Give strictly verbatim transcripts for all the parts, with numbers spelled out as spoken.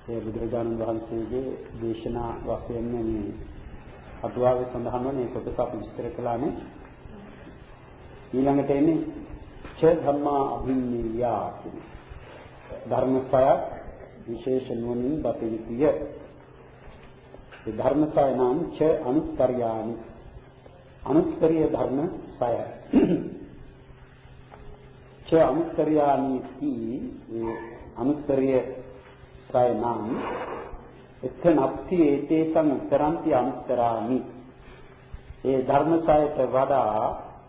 ඒ බුදුරජාණන් වහන්සේගේ දේශනා වශයෙන් මේ අටුවාවේ සඳහන් වන මේ කොටස අපි විස්තර කළානේ. ඊළඟට එන්නේ ච ධම්මා අභිඤ්ඤා කියන ධර්මසය විශේෂ නුවණින් දතිවිය. ඒ ධර්මසය නම් ච අනුත්තරියානි අනුත්තරීය ධර්ම සය. ච අනුත්තරියානි කී අනුත්තරීය සය නම් එතනප්ති ඒතේසං උත්තරන්ති අනුත්තරාමි. ඒ ධර්මසයට වඩා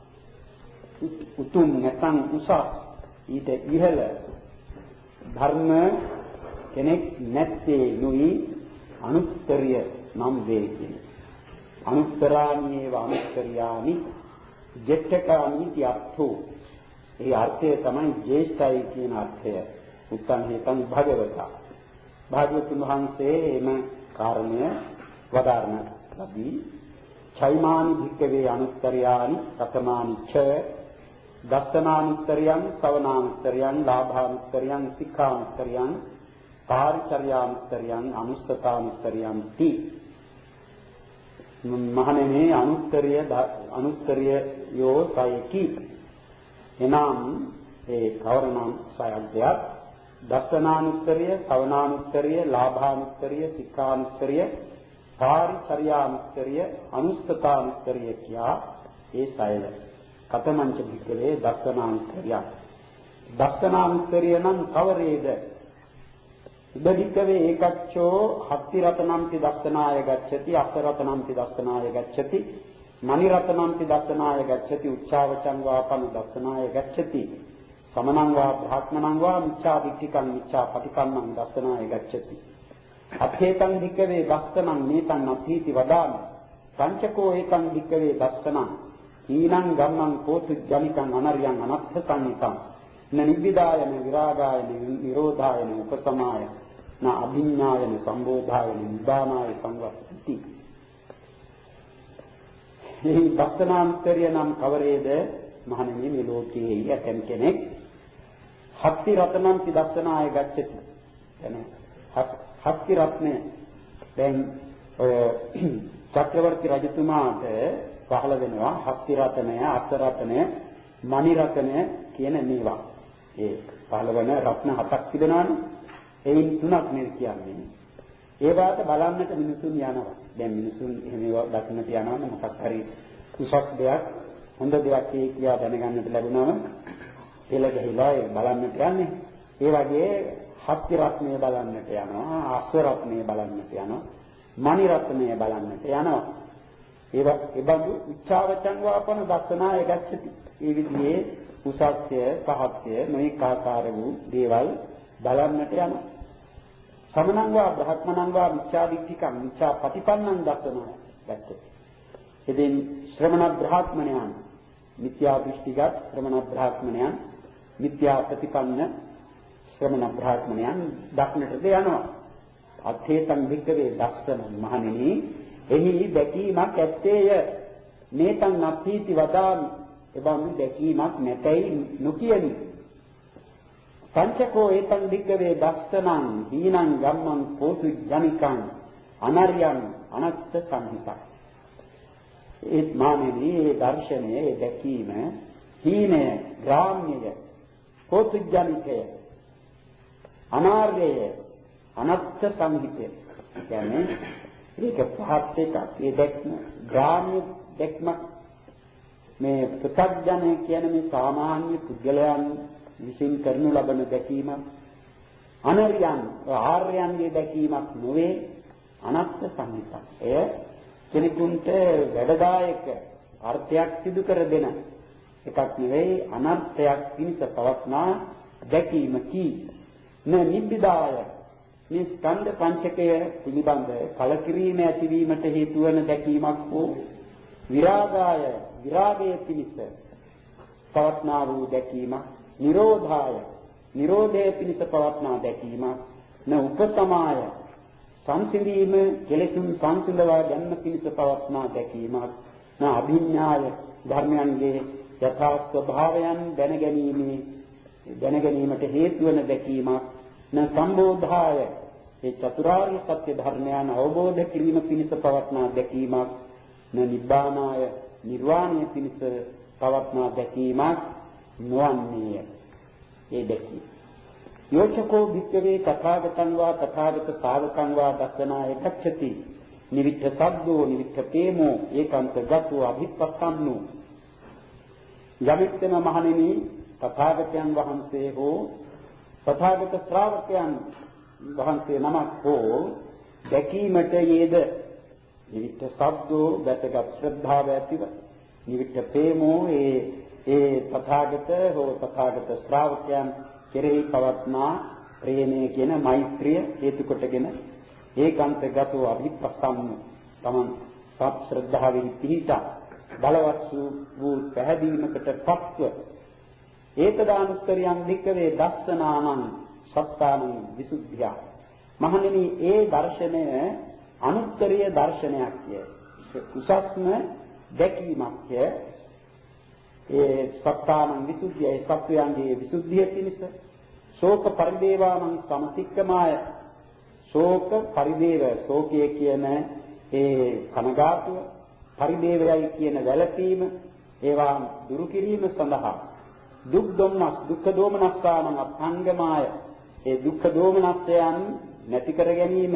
උතුම් නැත්නම් උසස් ඊට ඉහළ ධර්ම කෙනෙක් නැත්තේ නුයි අනුත්තරිය නම් වේ කියන්නේ. අනුත්තරාණියව අනුත්තරියානි ජෙට්ඨකානි තියත්තු. ඒ අර්ථය තමයි ජේෂ්ඨයි කියන අර්ථය. උත්තං හේතං භගවතා. භාග්‍යවතුන් වහන්සේ එම කාරණය වදාරන ලදී. චෛමානි භික්ඛවේ අනුත්තරියානි කතමානි ච දස්සනානුත්තරියං සවනානුත්තරියං ලාභානුත්තරියං සික්ඛානුත්තරියං පාරිචර්යානුත්තරියං අනුස්සතානුත්තරියං ති. මහණෙනි අනුත්තරිය අනුත්තරිය යෝ සයකි. එනම් ඒ කවරනම් සයක්දයක් දස්සනානුත්තරිය සවනානුත්තරිය ලාභානුත්තරිය සික්ඛානුත්තරිය පාරිචර්යානුත්තරිය අනුස්සතානුත්තරිය කියා ඒ සයල කතමංච භික්ඛවේ දස්සනානුත්තරිය. දස්සනානුත්තරිය නම් කවරේද? ඉබ්බික්ඛවේ ඒකච්චෝ හත්ති රතනම්ති දස්සනාය ගච්ඡති අස්ස රතනම්ති දස්සනාය ගච්ඡති මණි රතනම්ති දස්සනාය ගච්ඡති උච්චාවචං වාපන දස්සනාය ගච්ඡති සමනං වා භාත්මනං වා මිච්ඡා දිට්ඨිකං මිච්ඡා පටිපන්නං දස්සනාය ගච්ඡති අත්ථේතං භික්ඛවේ දස්සනං නේතං අත්ථීති වදාන පංචකෝ ඒතං භික්ඛවේ දස්සනං ඊනං ගම්මං කෝතු ජනිකං අනරියං අනත්ථ සංනිකං න නිබ්බිදායන විරාගායන නිරෝධායන උපසමාය න අභිඤ්ඤායන සම්බෝධායන නිබ්බානාය සංවත්ති. මේ දස්සනාන්තරිය නම් කවරේද? මහණෙනි මේ ලෝකයේ ඇතැම් කෙනෙක් හත්ති රතනම්ති දස්සනාය ගච්ඡති. එනේ හත්ති රත්නය දැන් ඔය චක්‍රවර්ති රජතුමාට පහළ වෙනවා හත්ති රත්නය, අස්ස රත්නය, මණි රත්නය කියන මේවා. ඒ පහළ වෙන රත්න හතක් තිබෙනවානේ. එයින් තුනක් මේ කියන්නේ. ඒවාට බලන්නට මිනිසුන් යනවා. දැන් මිනිසුන් එහෙම ඒවා දක්නට යනවනේ මොකක් හරි කුසක් දෙයක් හොඳ දෙයක් කියලා දැනගන්නට ලැබුණාම එළ ගහලා ඒ බලන්නට යන්නේ. ඒ වගේ හත්ති රත්නය බලන්නට යනවා, අස්ස රත්නය බලන්නට යනවා, මණි රත්නය බලන්නට යනවා. ඒවා ඒබඳු උච්චාවචං වාපන දස්සනාය ගච්ඡති. ඒ විදිහේ උසස්ය පහත්ය නොඑක ආකාර වූ දේවල් බලන්නට යනවා. සමනං වා බ්‍රහ්මණං වා මිච්ඡා දිට්ඨිකං මිච්ඡා පටිපන්නං දස්සනාය ගච්ඡති. ඉතින් ශ්‍රමණ බ්‍රහ්මණයන් මිත්‍යා දෘෂ්ටිගත ශ්‍රමණ බ්‍රහ්මණයන් මිත්‍යා ප්‍රතිපන්න ශ්‍රමණ බ්‍රහ්මණයන් දක්නටද යනවා. අත්ථේතං භික්ඛවේ දස්සනං මහණෙනි එහි දැකීමක් ඇත්තේය. මේතං අත්ථීති වදාමි. එබඳු දැකීමක් නැතයි නොකියනි. පංචකෝ ඒතං භික්ඛවේ දස්සනං හීනං ගම්මං කෝතු ජනිකං අනර්යං අනත්ථ සංහිතං. ඒ මානෙනි ඒ දර්ශනයේ ඒ දැකීම හීනය, ග්‍රාම්‍යය, කෝතු ජනිකය, අනාර්යය, අනත්ථ සංහිතය. කියන්නේ ඒක පහත් එකක්. ඒ දැක්ම ග්‍රාම්‍ය දැක්ම මේ ප්‍රත්‍යඥය කියන්නේ මේ සාමාන්‍ය පුද්ගලයන් විසින් කරනු ලබන දැකීම. අනර්යයන් ආර්යයන්ගේ දැකීමක් නොවේ. අනත්ථ සංහිතක්. එය කෙනෙකුට වැඩදායක අර්ථයක් සිදු කර දෙන එකක් නෙවෙයි, අනර්ථයක් පිණිස පවත්නා දැකීමකි. න නිබ්බිදාය මේ ස්කන්ධ පංචකය පිළිබඳ කලකිරීම ඇතිවීමට හේතු වන දැකීමක් වූ විරාගාය විරාගයේ පිණිස පවත්නා වූ දැකීමක්, නිරෝධාය නිරෝධයේ පිණිස පවත්නා දැකීමක්, න උපසමාය සංසිඳීම කෙලෙසුන් සංසිඳවා ගැනීම පිණිස පවත්නා දැකීමක්, න අභිඥාය ධර්මයන්ගේ යථා ස්වභාවයන් දැනගැනීමේ දැනගැනීමට හේතු වන දැකීමක්, න සම්බෝධාය ඒ චතුරාර්ය සත්‍ය ධර්මයන් අවබෝධ කිරීම පිණිස පවත්නා දැකීමක් න නිබ්බානාය නිර්වාණය පිණිස පවත්නා දැකීමක් නොවන්නේය. ඒ දැකීම යෝචකෝ භික්ඛවේ තථාගතං වා තථාගත ශාවකං වා දස්සනාය ගච්ඡති නිවිච්ඡ සද්දෝ නිවිච්ඡ තේමෝ ඒකාන්ත ගතෝ අභිප්පස්සන්නෝ. යමිත්තම මහණෙනි තථාගතයන් වහන්සේ හෝ තථාගත ශ්‍රාවකයන් වහන්සේ නමක් හෝ දැකීමට යේද නිවිච්ඡ සද්දෝ වැටගත් ශ්‍රද්ධාව ඇතිව නිවිච්ඡ තේමෝ ඒ ඒ තථාගත හෝ තථාගත ශ්‍රාවකයන් කෙරෙහි පවත්නා ප්‍රේමය කියන මෛත්‍රිය හේතු කොටගෙන ඒකාන්ත ගතෝ අභිප්පස්සන්නෝ තමන් සත් ශ්‍රද්ධාවෙහි පිහිටා බලවත් වූ පැහැදීමකට පත්ව ඒතදානුත්තරියන් වික්කවේ දස්සනානං සත්තානං විසුද්ධිය. මහණෙනි ඒ දර්ශනය අනුත්තරීය දර්ශනයක් කිය. උසස්ම දැකීමක් ඒ සත්තානං විසුද්ධිය සත්වයන්ගේ විසුද්ධිය පිණිස ශෝක පරිදේවානං සමතික්කමාය. ශෝක පරිදේව ශෝකය කියන ඒ කනගාටුව පරිදේවයයි කියන වැළපීම ඒවා දුරු කිරීම සඳහා දුක් දුම්නස් දුක්ඛ දෝමනස්සානං අංගමාය. ඒ දුක්ඛ දෝමනස්සයන් නැති කර ගැනීම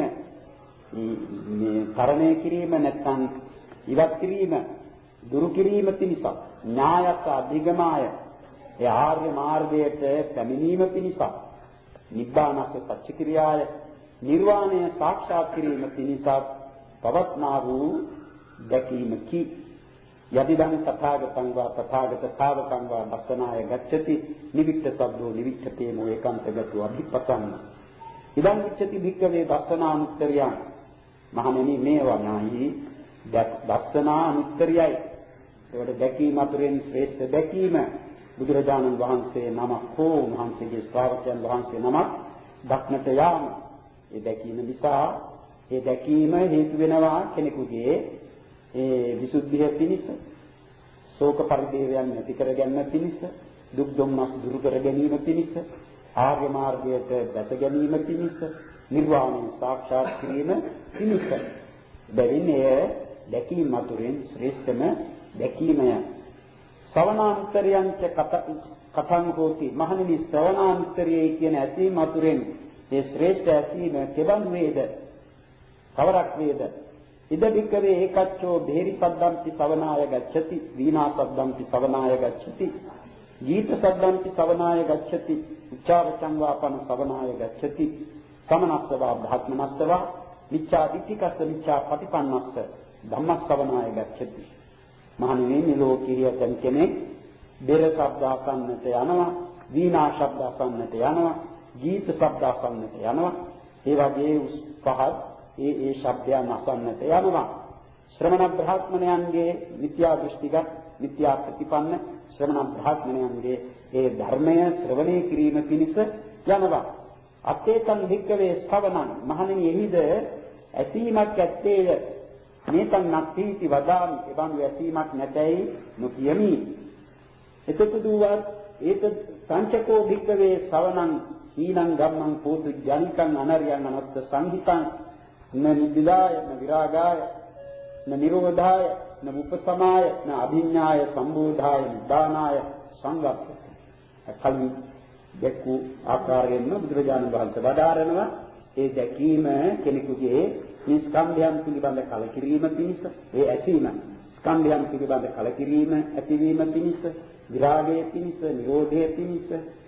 මේ තරණය කිරීම නැත්නම් ඉවත් කිරීම දුරු කිරීම පිණිස ඥායත් අධිගමාය. ඒ ආර්ය මාර්ගයට පැමිණීම පිණිස නිබ්බානස්ස සච්චික්‍රියාය නිර්වාණය සාක්ෂාත් කිරීම පිණිස පවත්නා වූ දැකීමකි. යදිදං තථාගතං වා තථාගත ශාවකං වා දස්සනාය ගච්ඡති නිවිච්ඡ සබ්දෝ නිවිච්ඡ තේමෝ ඒකාන්තගතෝ අභිප්පසන්න. ඉදං විච්ඡති භික්ඛවේ දස්සනානුත්තරියං. මහණෙනි මේවා නායි දස්සනානුත්තරියයි. ඒකට දැකීම අතුරෙන් ශ්‍රේෂ්ඨ දැකීම බුදුරජාණන් වහන්සේ නමක් හෝ උන්වහන්සේගේ ශ්‍රාවකයන් වහන්සේ නමක් දක්නට යාම. ඒ දැකීම නිසා ඒ දැකීම හේතු වෙනවා කෙනෙකුගේ ඒ විසුද්ධිය පිණිස ශෝක පරිදේවයන් නැති කර ගැනීම පිණිස දුක් දුම්නස් දුරු කර ගැනීම පිණිස ආර්ය මාර්ගයට දැස ගැනීම පිණිස නිර්වාණය සාක්ෂාත් කිරීම පිණිස. බැවින් එය දැකීම අතුරෙන් ශ්‍රේෂ්ඨම දැකීමය. ශ්‍රවණාන්තරයන් ච කතං හෝති. මහණෙනි ශ්‍රවණාන්තරයේ කියන ඇසීම අතුරෙන් ඒ ශ්‍රේෂ්ඨ ඇසීම කෙබඳු වේද? කවරක් වේද? ඉද වික්කවේ ඒකච්චෝ බේරි සද්දම්පි සවනාය ගච්ඡති වීණා සද්දම්පි සවනාය ගච්ඡති ගීත සද්දම්පි සවනාය ගච්ඡති උච්චාවචං වාපන සවනාය ගච්ඡති සමනස්සවා භාත්මනස්සවා මිච්ඡා දිට්ඨිකස්ස මිච්ඡා පටිපන්නස්ස ධම්මස්සවනාය ගච්ඡති. මහණෙනි මේ ලෝකීය කෙනෙක් බෙර ශබ්ද අසන්නට යනවා, වීණා ශබ්ද අසන්නට යනවා, ගීත ශබ්ද අසන්නට යනවා. ඒ වගේ පහත් ඒ ඒ ශබ්දයන් අසන්නට යනවා. ශ්‍රමණ බ්‍රාහ්මණයන්ගේ මිත්‍යා දෘෂ්ටිගත මිත්‍යා ප්‍රතිපන්න ශ්‍රමණ බ්‍රාහ්මණයන්ගේ ඒ ධර්මය ශ්‍රවණය කිරීම පිණිස යනවා. අත්තේතං වික්කවේ ශ්‍රවණං. මහණෙනි එහිද ඇසීමක් ඇත්තේය. මේතං නත්ථීති වදාමි. එබඳු ඇසීමක් නැතයි නොකියමි. එතකොට දුවත් ඒත සංචකෝ වික්කවේ ශ්‍රවණං ඊනං ගම්මං පෝතු ජනිකං අනරියං අනත්ත සංහිතං න නිදිදාය න විරාගාය න නිරෝධාය න උපසමාය න අභිඥාය සම්බෝධාය නිදානාය සංගප්පති. කලින් දැක්වූ ආකාරයෙන්ම බුදුරජාණන් වහන්සේ වදාරනවා ඒ දැකීම කෙනෙකුගේ මේ ස්කන්ධයන් පිළිබඳ කලකිරීම පිණිස ඒ ඇසීම ස්කන්ධයන් පිළිබඳ කලකිරීම ඇතිවීම පිණිස විරාගය පිණිස නිරෝධය පිණිස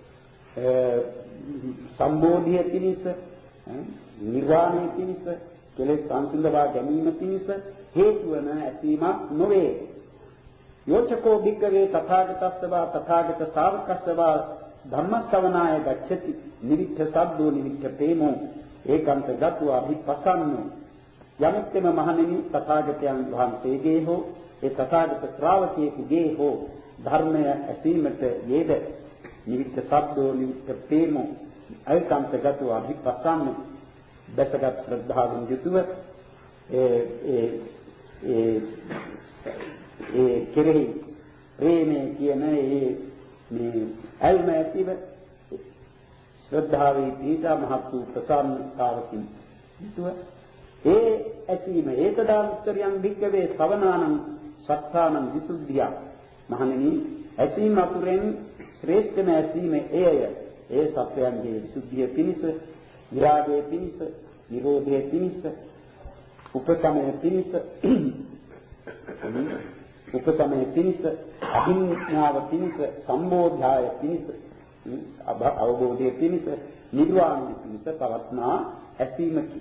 සම්බෝධිය පිණිස නිර්වාණය පිණිස කෙලෙස් සංසිඳවා ගැනීම පිණිස හේතු වන ඇසීමක් නොවේ. යෝචකෝ භික්ඛවේ තථාගතස්සවා තථාගත ශාවකස්සවා ධම්මස්සවනාය ගච්ඡති නිවිච්ඡ සබ්දෝ නිවිච්ඡ ප්‍රේමෝ ඒකාන්ත ගතෝ අභිපස්සන්නෝ. යමෙක්ම මහණෙනි තථාගතයන් වහන්සේගේ හෝ ඒ තථාගත ශ්‍රාවකයෙකුගේ හෝ ධර්මය ඇසීමට යෙද නිවිච්ඡ සබ්දෝ නිවිච්ඡ ප්‍රේමෝ ඒකාන්ත ගතෝ අභිපස්සන්නෝ. දැසගත් ශ්‍රද්ධාවෙන් යුතුව ඒ ඒ ඒ ඒ කෙරෙහි ප්‍රේමය කියන ඒ මේ අල්ම ඇතිව ශ්‍රද්ධාවේ පීඨා මහත් වූ ප්‍රසන්නතාවකින් හිතුව ඒ ඇසීම ඒතදානුත්තරියං භික්ඛවේ ශ්‍රවණානං සත්තානං විසුද්ධිය මහණෙනි ඇසීම අතුරෙන් ශ්‍රේෂ්ඨම ඇසීම එයය ඒ සත්‍යයන්ගේ විසුද්ධිය පිණිස විරාගයේ පිණිස නිරෝධයේ පිණිස උපසමයේ පිණිස උපසමයේ පිණිස අභිඥාව පිණිස සම්බෝධාය පිණිස අවබෝධයේ පිණිස නිර්වාණය පිණිස පවත්නා ඇසීමකි.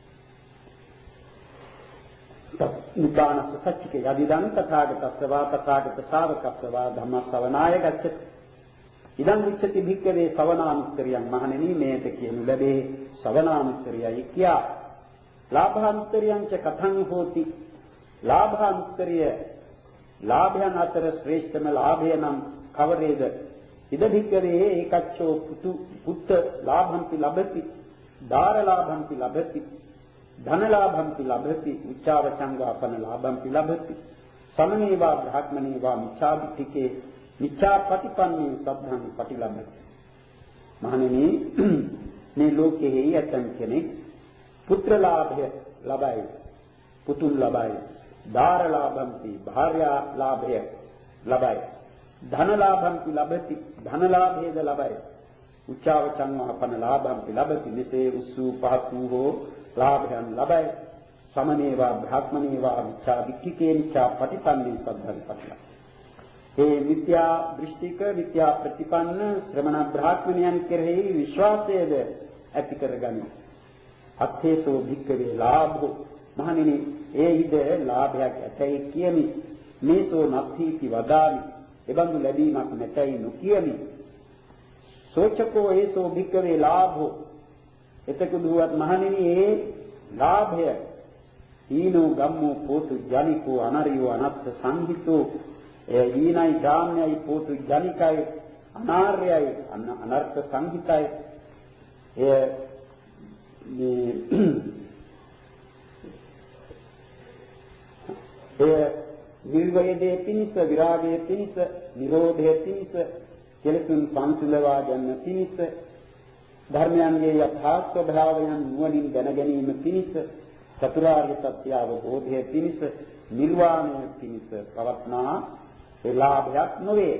නිපානස්ස සච්චිකේ යදිදං තථාගතස්සවා තථාගත ශාවකස්සවා ධම්මස්සවනාය ගච්ඡති. ඉදං විච්ඡති භික්ඛවේ ශ්‍රවණානුත්තරියං මහණෙනි මේත කියනු ලැබේ ශ්‍රවණානුත්තරියයි කියා. ලාභානුත්තරියං ච කතං හෝති. ලාභානුත්තරිය ලාභයන් අතර ශ්‍රේෂ්ඨම ලාභය නම් කවරේද? ඉද භික්ඛවේ ඒකච්චෝ පුතු පුත්ත ලාභම්පි ලබති. දාර ලාභම්පි ලබති. ධන ලාභම්පි ලබති. උච්චාවචංගාපන ලාභම්පි ලබති. සමනේවා බ්‍රහ්මනේවා මිච්ඡාදිටිකේ මිච්ඡා ප්‍රතිපන්නේ සද්ධාන් ප්‍රතිලබ්ධ. මහණෙනි මේ ලෝකයේ යතන් කෙනෙක් පුත්‍ර ලාභය ලබයි. පුතුන් ලබයි. දාර ලාභම්පි භාර්යා ලාභය ලබයි. ධන ලාභම්පි ලබති. ධන ලාභයද ලබයි. උච්චාවචං වහපන ලාභම්පි ලබති. මෙසේ උස්සූ පහත් වූ හෝ ලාභයන් ලබයි. සමනේවා බ්‍රහ්මනේවා මිච්ඡා දික්ඛිකේ මිච්ඡා ප්‍රතිපන්නේ සද්ධාන් ප්‍රතිලබ්ධ. ඒ විද්‍යා දෘෂ්ටික විද්‍යා ප්‍රතිපන්න ශ්‍රමණ බ්‍රාහ්මණයන් කෙරෙහි විශ්වාසයද ඇති කරගනි. අත්ථේසෝ භික්ඛවේ ලාභෝ මහණෙනි ඒ ඉද ලාභයක් ඇතැයි කියමි. මේසෝ නත්ථීති වදාමි. එබඳු ලැබීමක් නැතයි නොකියමි. සෝචකෝ ඒසෝ භික්ඛවේ ලාභෝ එතකුදුවත් මහණෙනි ඒ ලාභය ඊනෝ ගම්මෝ පෝතු ජනිකෝ අනරියෝ අනත්ථ සංහිතෝ ඒ ඊනයි ගාම්‍යයි පෝතු ජනිකයි අනාර්යයි අනර්ථ සංහිතයි ඒ ඒ නිර්වේදයේ පිණිස විරාගයේ පිණිස නිරෝධයේ පිණිස කෙලෙසුන් සංසිලවා ගන්න පිණිස ධර්මයන්ගේ යථා ස්වභාවයන් නුවණින් දැන ගැනීම පිණිස චතුරාර්ය සත්‍ය අවබෝධයේ පිණිස නිර්වාණය පිණිස පවත්නා ඒ ලාභයක් නොවේ.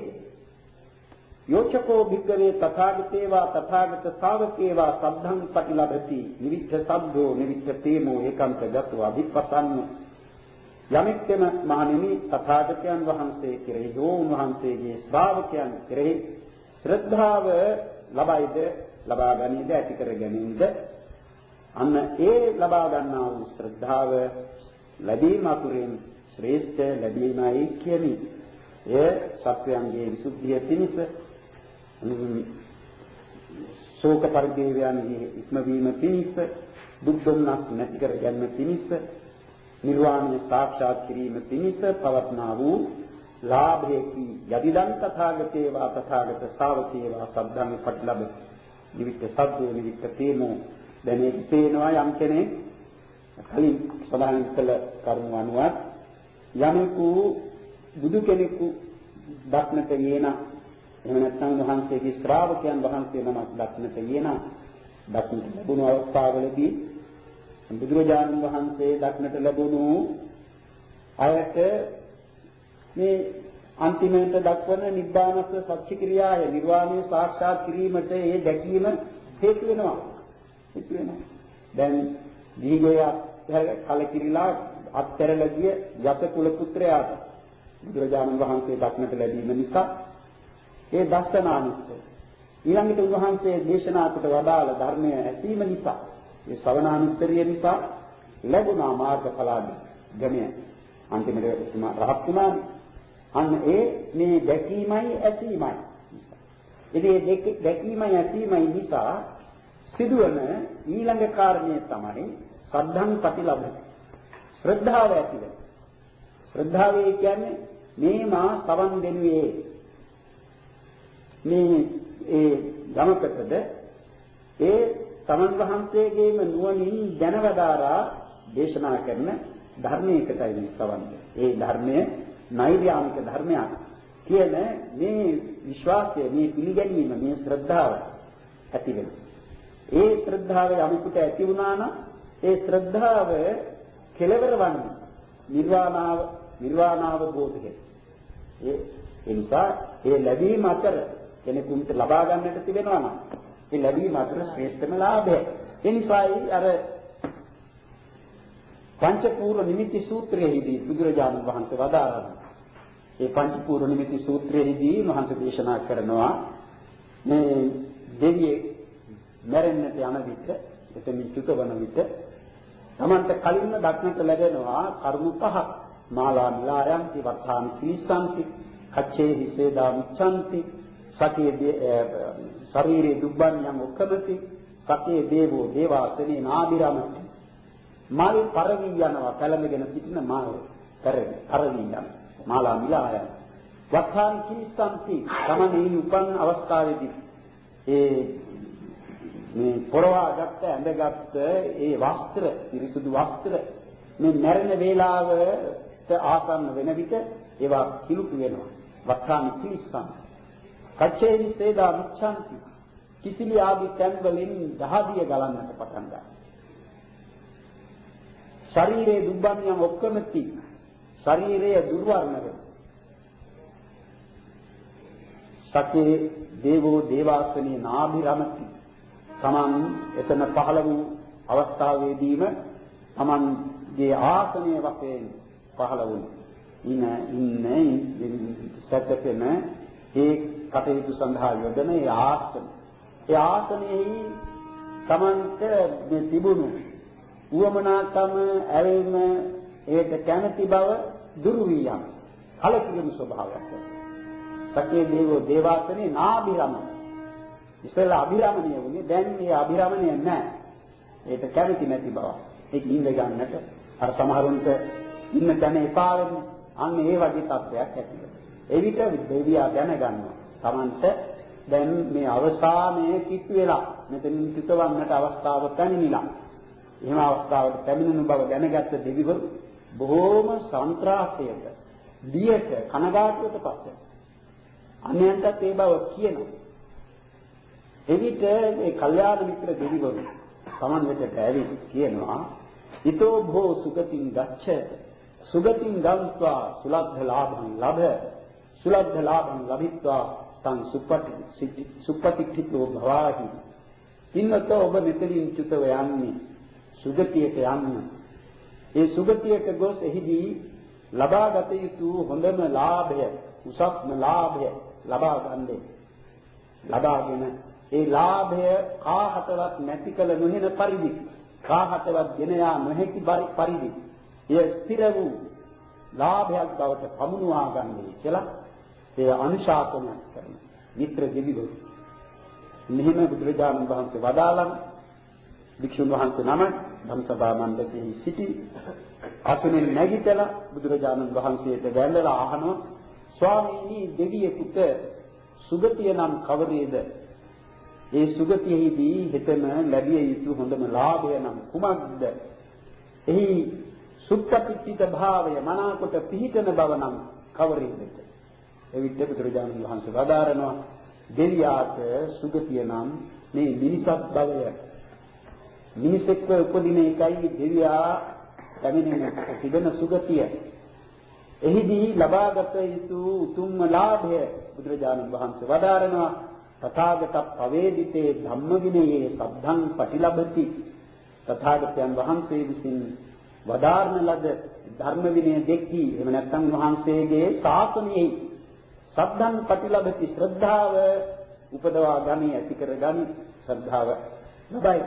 යෝචකෝ භික්ඛවේ තථාගතේවා තථාගත ශාවකේවා සද්ධං පටිලබති. නිවිච්ඡ සබ්බෝ නිවිච්ඡ තේමෝ ඒකාන්ත ගතෝ අභිප්පසන්න. යමෙක්ම මහණෙනි තථාගතයන් වහන්සේ කෙරෙහි හෝ උන්වහන්සේගේ ශ්‍රාවකයන් කෙරෙහි ශ්‍රද්ධාව ලබයිද ලබා ගැනීමද ඇති කර ගැනීමද අන්න ඒ ලබා ගන්නා වූ ශ්‍රද්ධාව ලැබීම අතුරෙන් ශ්‍රේෂ්ඨ ලැබීමයි කියමි. එය සත්වයන්ගේ විසුද්ධිය පිණිස ශෝක පරිදේවයන්ගේ ඉක්මවීම පිණිස දුක් දුම්නස් නැති කර ගැනීම පිණිස නිර්වාණය සාක්ෂාත් කිරීම පිණිස පවත්නා වූ ලාභයකි. යදිදං තථාගතේවා තථාගත ශාවකේවා සද්ධං පටිලබ්ධ. නිවිච්ඡ සබ්බෝ නිවිච්ඡ තේමෝ. දැන් මේ පේනවා යම් කෙනෙක් කලින් සඳහන් කළ කරුණ අනුව යමෙකු බුදු කෙනෙකු දක්නට යේන එහෙම නැත්නම් වහන්සේගේ ශ්‍රාවකයන් වහන්සේ නමක් දක්නට යේන දක්නට ලැබුණු අවස්ථාවලදී බුදුරජාණන් වහන්සේ දක්නට ලැබුණු අයට මේ අන්තිමට දක්වන නිබ්බානස්ස සත්‍ය ක්‍රියාය නිර්වාණය සාක්ෂාත් කිරීමට ඒ දැකීම හේතු වෙනවා. හේතු වෙනවා. දැන් දීගය කලකිරිලා අත්හැරලා ගිය යත කුල පුත්‍රයාට බුදුරජාණන් වහන්සේ දක්නට ලැබීම නිසා ඒ දස්සනානිස්ස ඊළඟට උන්වහන්සේ දේශනා කොට වදාළ ධර්මය ඇසීම නිසා ඒ ශ්‍රවණානුත්තරිය නිසා ලැබුණා මාර්ගඵලාදී ගමය අන්තිමට රහත් වුණානේ. අන්න ඒ මේ දැකීමයි ඇසීමයි. ඉතින් මේ දැකීමයි ඇසීමයි නිසා සිදුවන ඊළඟ කාරණය තමයි සද්ධං ප්‍රතිලබ්ධ. ශ්‍රද්ධාව ඇති වෙන. ශ්‍රද්ධාව කියන්නේ මේ මා සවන් දෙනුයේ මේ ඒ ගමකටද ඒ තමන් වහන්සේගේම නුවණින් දැනවදාරා දේශනා කරන ධර්මයකටයි මේ සවන්. ඒ ධර්මය නෛර්යාමික ධර්මයක් කියන මේ විශ්වාසය මේ පිළිගැනීම මේ ශ්‍රද්ධාව ඇති වෙනවා. ඒ ශ්‍රද්ධාව යමෙකුට ඇති වුණා නම් ඒ ශ්‍රද්ධාව කෙලවර වන්නේ නිර්වාණාව නිර්වාණාවබෝධය. ඒ එනිසා ඒ ලැබීම අතර කෙනෙකුට ලබා ගන්නට තිබෙනවා නම් ඒ ලැබීම අතර ශ්‍රේෂ්ඨම ලාභය. එනිසායි අර පංචපූර්ව නිමිති සූත්‍රයේදී බුදුරජාණන් වහන්සේ වදාළා. ඒ පංචපූර්ව නිමිති සූත්‍රයේදී මහන්ස දේශනා කරනවා මේ දෙවියෙක් මැරෙන්නට යන විට එතනින් චුතවන විට තමන්ට කලින්ම දක්නට ලැබෙනවා කරුණු පහක්. මාලා මිලායන්ති වත්තාන් සීසන්ති කච්චේ හිසේදා මුච්ඡන්ති සකේ ශරීරේ දුබ්බන්යන් ඔක්කමති සකේ දේවෝ දේවාසනේ නාබිරමති. මල් පරවි යනවා පැලමගෙන සිටින මාව පරවි පරවි යන මාලා මිලායන් වත්තාන් සීසන්ති තමනේ උපන් අවස්ථාවේදී ඒ මේ පොරවාගත්ත ඇඳගත්ත ඒ වස්ත්‍ර පිරිසුදු වස්ත්‍ර මේ මරණ වේලාවට ආසන්න වෙන විට ඒවා කිලුටු වෙනවා. වත්තානි කිලිස්සන් කච්චේනි සේදා මුච්ඡන්ති කිසිලි ආදී තැන් වලින් දහදිය ගලන්නට පටන් ගන්නවා. ශරීරයේ දුබ්බන්යන් ඔක්කොමති ශරීරය දුර්වර්ණ වෙනවා. සකේ දේවෝ දේවාසනේ නාභිරමති තමන් එතන පහළ වූ අවස්ථාවේදීම තමන්ගේ ආසනයේ වශයෙන් පහළ වුණා. ඉන ඉන්නේ සැතපෙන ඒ කටයුතු සඳහා යොදන ඒ ආසන. ඒ ආසනයේ තමන්ට මේ තිබුණු උවමනාකම ඇල්ම ඒට කැමැති බව දුරු වී යන කලකිරීම ස්වභාවයක්. සකේ දේවෝ දේවාසනේ නාභිරම ඉස්සෙල්ලා අභිරමණය වුණේ දැන් මේ අභිරමණය නැහැ. ඒක කැමති නැති බව. ඒක ඉඳ ගන්නට අර සමහරුන්ට ඉන්න තැන එපා වෙන්නේ. අන්න ඒ වගේ තත්ත්වයක් ඇති වෙනවා. ඒ විට දෙවියා දැනගන්නවා. Tamanta දැන් මේ අවසානයේ කිට්ටු වෙලා මෙතනින් පිටවන්නට අවස්ථාව පැමිණිලා. එහෙම අවස්ථාවකට පැමිණෙන බව දැනගත්ත දෙවිවරු බොහෝම සන්ත්‍රාසයට, දියට, කනගාටුවට පත් වෙනවා. අන්‍යයන්ටත් ඒ බව කියනවා. එවිට මේ කල්යාණ මිත්‍ර දෙවිවරු Taman වෙතට ඇවිත් කියනවා ඊතෝ භෝ සුගතින් ගච්ඡ සුගතින් ගම්ත්වා සුලබ්ධ ලාභං ලබ සුලබ්ධ ලාභං ලබිත්වා තං සුප්පටි සුප්පටිඨිතෝ භවාහි. ඉන්නතෝ ඔබ මෙතනින් චුතව යන්නේ සුගතියට යන්න. ඒ සුගතියට ගොස් එහිදී ලබාගත යුතු හොඳම ලාභය උසස්ම ලාභය ලබා ගන්නේ. ලබාගෙන ඒ ලාභය කාහතවත් නැති කල නොහෙන පරිදි කාහතවත් ගෙන යා නොහැකි පරිදි එය ස්ථිර වූ ලාභයක් බවට පමුණවා ගන්නේ කියලා ඒ අනුශාසනය කරන මිත්‍ර දෙවිවරු. මෙහිම බුදුරජාණන් වහන්සේ වදාළම් වික්ෂුන් වහන්සේ නම ධම්සභා මණ්ඩපයේ සිටි අසුනින් නැගිටලා බුදුරජාණන් වහන්සේට වැඳලා අහනවා ස්වාමීනි දෙවියෙකුට සුගතිය නම් කවරේද? ඒ සුගතියෙහිදී හිතන ලැබිය යුතු හොඳම ලාභය නම් කුමක්ද? එහි සුප්පටිච්චිත භාවය මනාකොට පිහිටන බව නම් කවරේද? එවිට බුදුරජාණන් වහන්සේ වදාරනවා දෙවියාට සුගතිය නම් මේ මිනිසත් භවය. මිනිසෙක්ව උපදින එකයි දෙවියා පැමිණෙන තිබෙන සුගතිය. එහිදී ලබාගත යුතු උතුම්ම ලාභය බුදුරජාණන් වහන්සේ වදාරනවා තථාගත පවේදිතේ ධම්ම විනයේ සද්ධං පටිලබති. තථාගතයන් වහන්සේ විසින් වදාරන ලද ධර්ම විනය දෙකී එහෙම නැත්නම් වහන්සේගේ ශාසනයේ සද්ධං පටිලබති ශ්‍රද්ධාව උපදවා ගනි ඇති කර ගනි ශ්‍රද්ධාව ලබයි.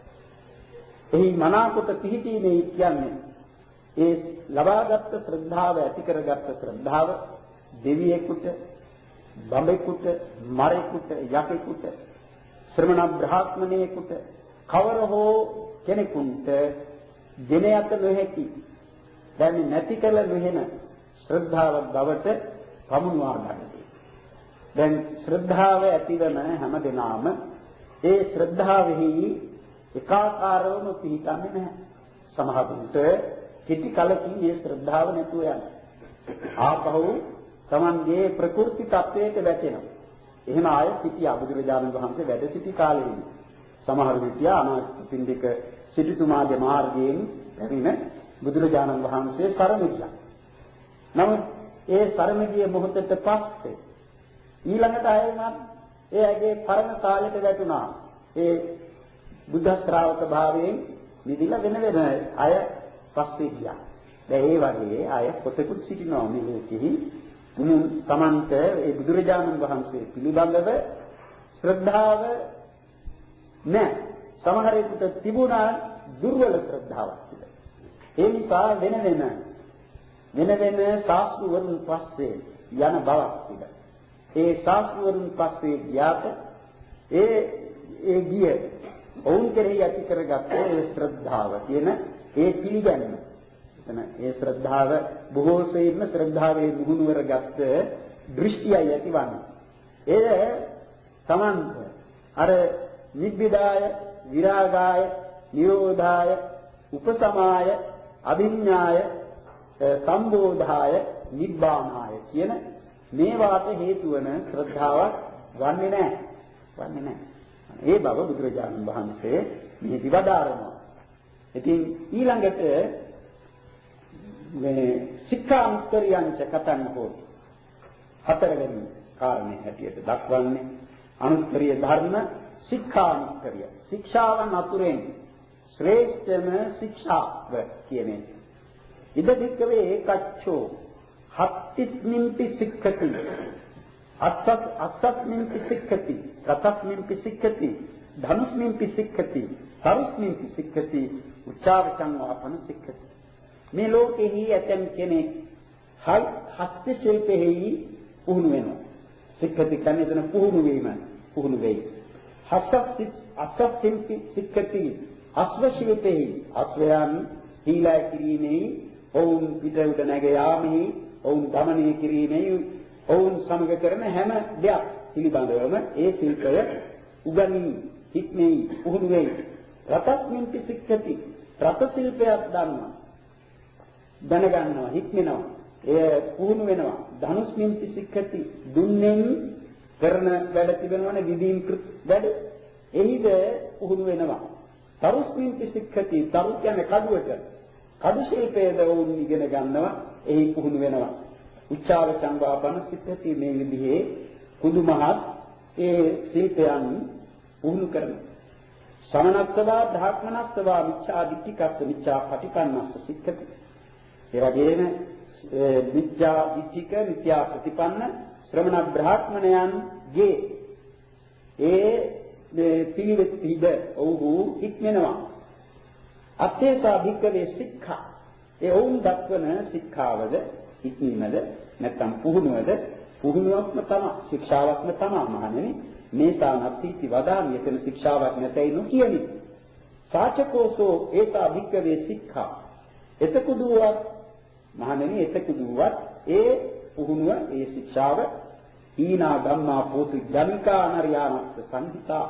එහි මනාකොට පිහිටීමේ කියන්නේ ඒ ලබාගත් ශ්‍රද්ධාව ඇති කරගත් ශ්‍රද්ධාව දෙවියෙකුට බඹෙකුට මරෙකුට යකෙකුට ශ්‍රමණ බ්‍රාහ්මණයෙකුට කවර හෝ කෙනෙකුට දෙන යත නොහැකි දැන් නැති කල නොහෙන ශ්‍රද්ධාවක් බවට පමුණවා ගන්නවා. දැන් ශ්‍රද්ධාව ඇතිවන හැම දිනම ඒ ශ්‍රද්ධාවෙහි ඒකාකාරවම පිහිටන්නේ නැහැ. සමහරුන්ට කිටි කලකින් මේ ශ්‍රද්ධාව නැතුව යනවා. ආපහු තමන්ගේ ප්‍රකෘති තත්වයට වැටෙනවා. එහෙම ආය සිටියා බුදුරජාණන් වහන්සේ වැඩ සිටි කාලෙදී. සමහරු හිටියා අනාථපිණ්ඩික සිටුතුමාගේ මාර්ගයෙන් පැමිණ බුදුරජාණන් වහන්සේ සරණ ගියා. නමුත් ඒ සරණ ගිය මොහොතට පස්සේ ඊළඟට ආයෙමත් ඒ ඇගේ පරණ කාලෙට වැටුණා. ඒ බුද්ධ ශ්‍රාවක භාවයෙන් නිදිලා වෙන වෙන අය පස්සේ ගියා. දැන් ඒ වගේ අය කොතෙකුත් සිටිනවා මේ ලෝකෙහි. තුමුන් Tamanta ඒ බුදුරජාණන් වහන්සේ පිළිබඳව ශ්‍රද්ධාව නැහැ. සමහරෙකුට තිබුණා දුර්වල ශ්‍රද්ධාවක් තිබෙනවා. ඒ නිසා වෙන වෙන වෙන වෙන ශාස්ත්‍රවරුන් පස්සේ යන බවක් තිබෙනවා. ඒ ශාස්ත්‍රවරුන් පස්සේ ගියාට ඒ ඒ ගිය ඔවුන් කෙරෙහි ඇති කරගත්ත ඒ ශ්‍රද්ධාව කියන ඒ පිළිගැනීම. එතන ඒ ශ්‍රද්ධාව බොහෝ සෙයින්ම ශ්‍රද්ධාවේ මුහුණුවර ගත්ත දෘෂ්ටියයි ඇතිවන්නේ. ඒ සමන්ත අර නිබ්බිදාය, විරාගාය, නිරෝධාය, උපසමාය, අභිඥාය, සම්බෝධාය, නිබ්බානාය කියන මේවාට හේතු වන ශ්‍රද්ධාවක් වන්නේ නැහැ. වන්නේ නැහැ. ඒ බව බුදුරජාණන් වහන්සේ මෙහි වදාරනවා. ඉතින් ඊළඟට මේ සික්ඛාන්තරියංච කතං හෝති. හතරවෙනි කාරණේ හැටියට දක්වන්නේ අනුත්තරීය ධර්ම සික්ඛාන්තරිය. ශික්ෂාවන් අතුරෙන් ශ්‍රේෂ්ඨම ශික්ෂාව කියන්නේ. ඉද වික්කවේ ඒකච්චෝ හත්තිස්මින්පි සික්ඛති. අස්සත් අස්සස්මින්පි සික්ඛති. රතස්මින්පි සික්ඛති. ධනුස්මින්පි සික්ඛති. සරුස්මින්පි සික්ඛති. උච්චාවචං වාපන සික්ඛති. මේ ලෝකෙහි ඇතම් කෙනෙක් හස්ත ශිල්පෙහි පුහුණු වෙනවා. සික්ඛති කියන්නේ එතන පුහුණු වීම පුහුණු වෙයි. හස්ත අස්සස්මින්පි සික්ඛති. අස්ව ශිල්පෙහි අස්වයන් හීලා කිරීමේ ඔවුන් පිට උඩ නැග යාමේ ඔවුන් දමනය කිරීමේ ඔවුන් සමග කරන හැම දෙයක් පිළිබඳවම ඒ ශිල්පය උගන්වී හික්මේ පුහුණු වෙයි. රතස්මින්පි සික්ඛති. රත ශිල්පයක් දන්නවා. දැනගන්නවා හික්මෙනවා. එය පුහුණු වෙනවා. ධනුස්මින්පි සික්ඛති. දුන්නෙන් කරන වැඩ තිබෙනවනේ විදීම් වැඩ. එහිද පුහුණු වෙනවා. තරුස්මින්පි සික්ඛති. තරු කියන්නේ කඩුවට. කඩු ශිල්පයේද වුන් ඉගෙන ගන්නවා. එහි පුහුණු වෙනවා. උච්චාර සංවාපන සික්ඛති මේ විදිහේ කුදු මහත් ඒ ශිල්පයන් පුහුණු කරනවා. සමනස්සවා ධාත්මනස්සවා මිච්ඡා දිට්ඨිකස්ස මිච්ඡා පටිපන්නස්ස සික්ඛති. ඒ වගේම මිච්ඡා දිට්ඨික මිත්‍යා ප්‍රතිපන්න ශ්‍රමණ බ්‍රාහ්මණයන්ගේ ඒ පිළිවෙත් පිළිද ඔව්හු හික්මනවා. අත්තේසා භික්ඛවේ සික්ඛා. ඒ ඔවුන් දක්වන සික්ඛාවද හික්මීමද නැත්නම් පුහුණුවද පුහුණුවක්ම තමයි ශික්ෂාවක්ම තමයි මහණෙනි. මේ සානත්‍ති වදාන යතන ශික්ෂාවක් නැතයි නොකියනි. සාචකෝසෝ ඒතා භික්ඛවේ සික්ඛා. එතකුදුවත් මහණෙනි එතකුදුවත් ඒ පුහුණුව ඒ ශික්ෂාව ඊනා ධම්මා පෝති ජනිකා නරියානස්ස සංහිතා.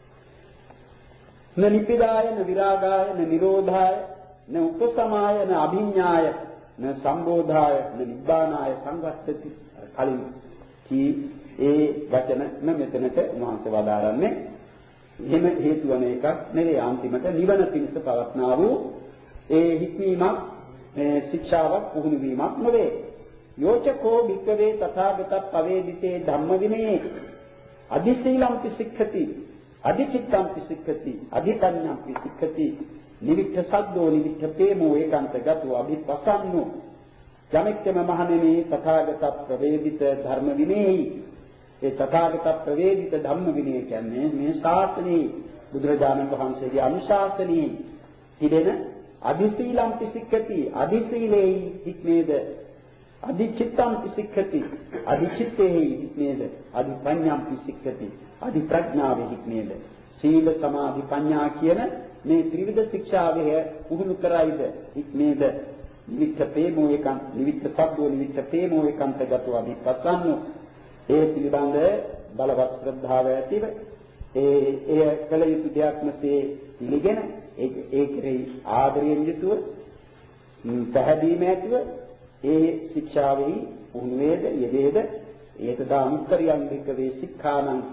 න නිපිදාය න විරාගාය න නිරෝධාය න උපසමාය න අභිඥාය න සම්බෝධාය න නිබ්බානාය සංවත්තති. කලින් කී ඒ වචන මෙතනට උන්වහන්සේ වදාරන්නේ එහෙම හේතු වන එකක් නෙවෙයි. අන්තිමට නිවන පිණිස පවත්නා වූ ඒ හික්මීමක් ශික්ෂාවක් පුහුණු වීමක් නෙවේ. යෝචකෝ භික්ඛවේ තථාගත පවේදිතේ ධම්ම විනේ අදිශීලම්පි සික්ඛති. අදිචිත්තම්පි සික්ඛති. අදිපඤ්ඤම්පි සික්ඛති. නිවිච්ඡ සද්දෝ නිවිච්ඡ ප්‍රේමෝ ඒකාන්ත ගතෝ අභිපසන්නෝ. යමෙක්ම මහණෙනි තථාගත ප්‍රවේදිත ධර්ම විනේයි. ඒ තථාගත ප්‍රවේදිත ධම්ම විනය කියන්නේ මේ ශාසනයේ බුදුරජාණන් වහන්සේගේ අනුශාසනයේ තිබෙන අදිශීලම්පි සික්ඛති. අදිශීලේ හික්මේද අදිචිත්තම්පි සික්ඛති. අදිචිත්තේ හික්මේද අදිපඤ්ඤම්පි සික්ඛති. අදි ප්‍රඥාවේ හික්මේද සීල සමාධි ප්‍රඥා කියන මේ ත්‍රිවිධ ශික්ෂාවේ පුහුණු කරයිද හික්මේද නිවිච්ඡ ප්‍රේමෝ එකං නිවිච්ඡ සබ්බෝ නිවිච්ඡ ප්‍රේමෝ එකන්ත ගතෝ අභිපස්සන්නෝ. ඒ පිළිබඳ බලවත් ශ්‍රද්ධාව ඇතිව ඒ එය කල යුතු දෙයක් නැතේ පිළිගෙන ඒ ඒ කෙරෙහි ආදරයෙන් යුතුව පැහැදීම ඇතිව ඒ ශික්ෂාවෙහි පුහුණු වේද යෙදේද ඒත දාමුත්තරියන් වික්කවේ සික්ඛානං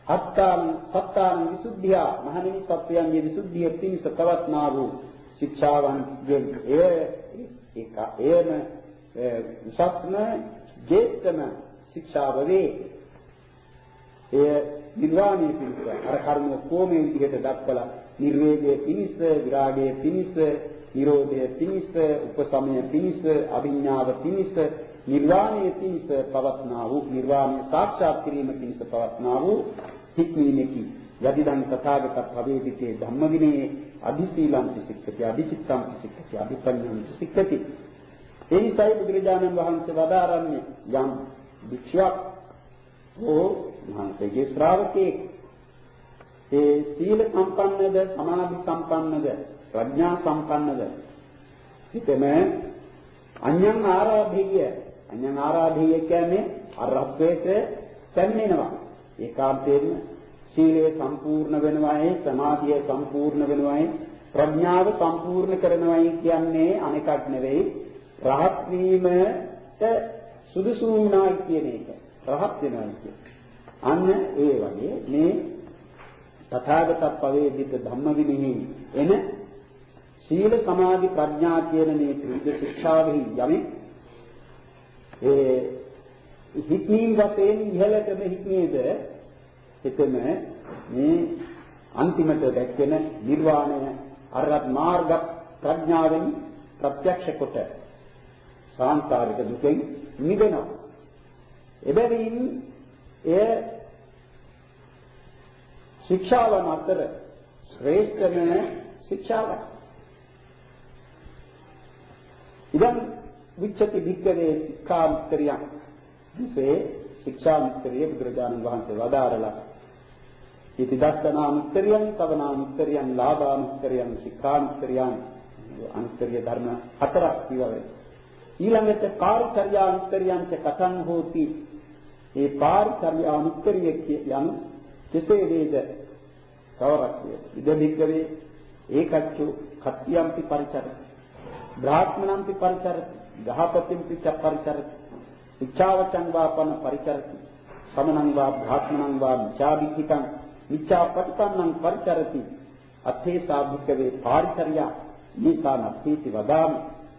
අත්තාන සත්තාන විසුද්ධිය මහණෙනි සත්‍යයන්ගේ විසුද්ධිය පිණිස පවත්නා වූ ශික්ෂාවන් ඒ ඒක එයම උසස්ම ජේතම ශික්ෂාව වේ. එය නිර්වාණය පිණිස අර කර්ම කොමේ විදිහට දක්වලා නිර්වේගයේ පිණිස විරාගයේ පිණිස නිරෝධයේ පිණිස උපසමය පිණිස අවිඥාව පිණිස නිර්වාණය පිණිස පවත්නා වූ නිර්වාණය සාක්ෂාත් කිරීම පිණිස පවත්නා වූ හික්මීමකි. යදිදන් තථාගත භවේදිතේ ධම්මවිනේ අධිශීලං සික්ඛති අධිචිත්තං සික්ඛති අධිපඤ්ඤං සික්ඛති. එනිසායි බුදුරජාණන් වහන්සේ වදාරන්නේ යම් වික්ෂයක් ඕ මහන්සේගේ ශ්‍රාවකෙක් ඒ සීල සම්පන්නද සමාධි සම්පන්නද ප්‍රඥා සම්පන්නද හිතම අඤ්ඤං ආරාධිය අඤ්ඤං ආරාධිය කියන්නේ අරහත්ත්වයට පැමිණෙනවා. ඒකාන්තයෙන්ම සීලය සම්පූර්ණ වෙනවායි සමාධිය සම්පූර්ණ වෙනවායි ප්‍රඥාව සම්පූර්ණ කරනවායි කියන්නේ අනෙකක් නෙවෙයි රහත් වීමට සුදුසු වුණායි කියන එක. රහත් වෙනවායි කියන්නේ. අන්න ඒ වගේ මේ තථාගත පවේදිත ධම්මවිනහි එන සීල සමාධි ප්‍රඥා කියන මේ ත්‍රිවිධ ශික්ෂාවෙහි යමෙක් ඒ හික්මීම් වශයෙන් ඉහළටම හික්මේද එතන මේ අන්තිමට දැක්වෙන නිර්වාණය අරහත් මාර්ග ප්‍රඥාවෙන් ප්‍රත්‍යක්ෂ කොට සාංසාරික දුකෙන් මිදෙනවා. එබැවින් එය ශික්ෂාවන් අතර ශ්‍රේෂ්ඨම ශික්ෂාවක්. ඉදන් විච්ඡති භික්ඛවේ සික්ඛාමුත්තරියං මේ ශික්ෂාමුත්තරිය බුදුරජාණන් වහන්සේ වදාරලා ඉති දස්සනාමුත්තරියං සවනාමුත්තරියං ලාභාමුත්තරියං සික්ඛාමුත්තරියං අනුත්තරිය ධර්ම හතරක් කියවයි. ඊළඟට පාරිචර්යානුත්තරියං ච කතං හෝති. ඒ පාරිචර්යානුත්තරිය යන කෙසේ වේද කවරක් වේ. ඉද භික්ඛවේ ඒකච්චු කත්‍යම්පි පරිචරති බ්‍රාහ්මණම්පි පරිචරති ගහපතිම්පි ච පරිචරති ඉච්ඡාවචං වාපන පරිචරති සමනං වා බ්‍රාහ්මණං වා මිච්ඡාදික්ඛිතං මිච්ඡාපටිපන්නං පරිචරති අත්ථේසා භික්ඛවේ පාරිචර්යා මේසා නත්ථීති වදාමි.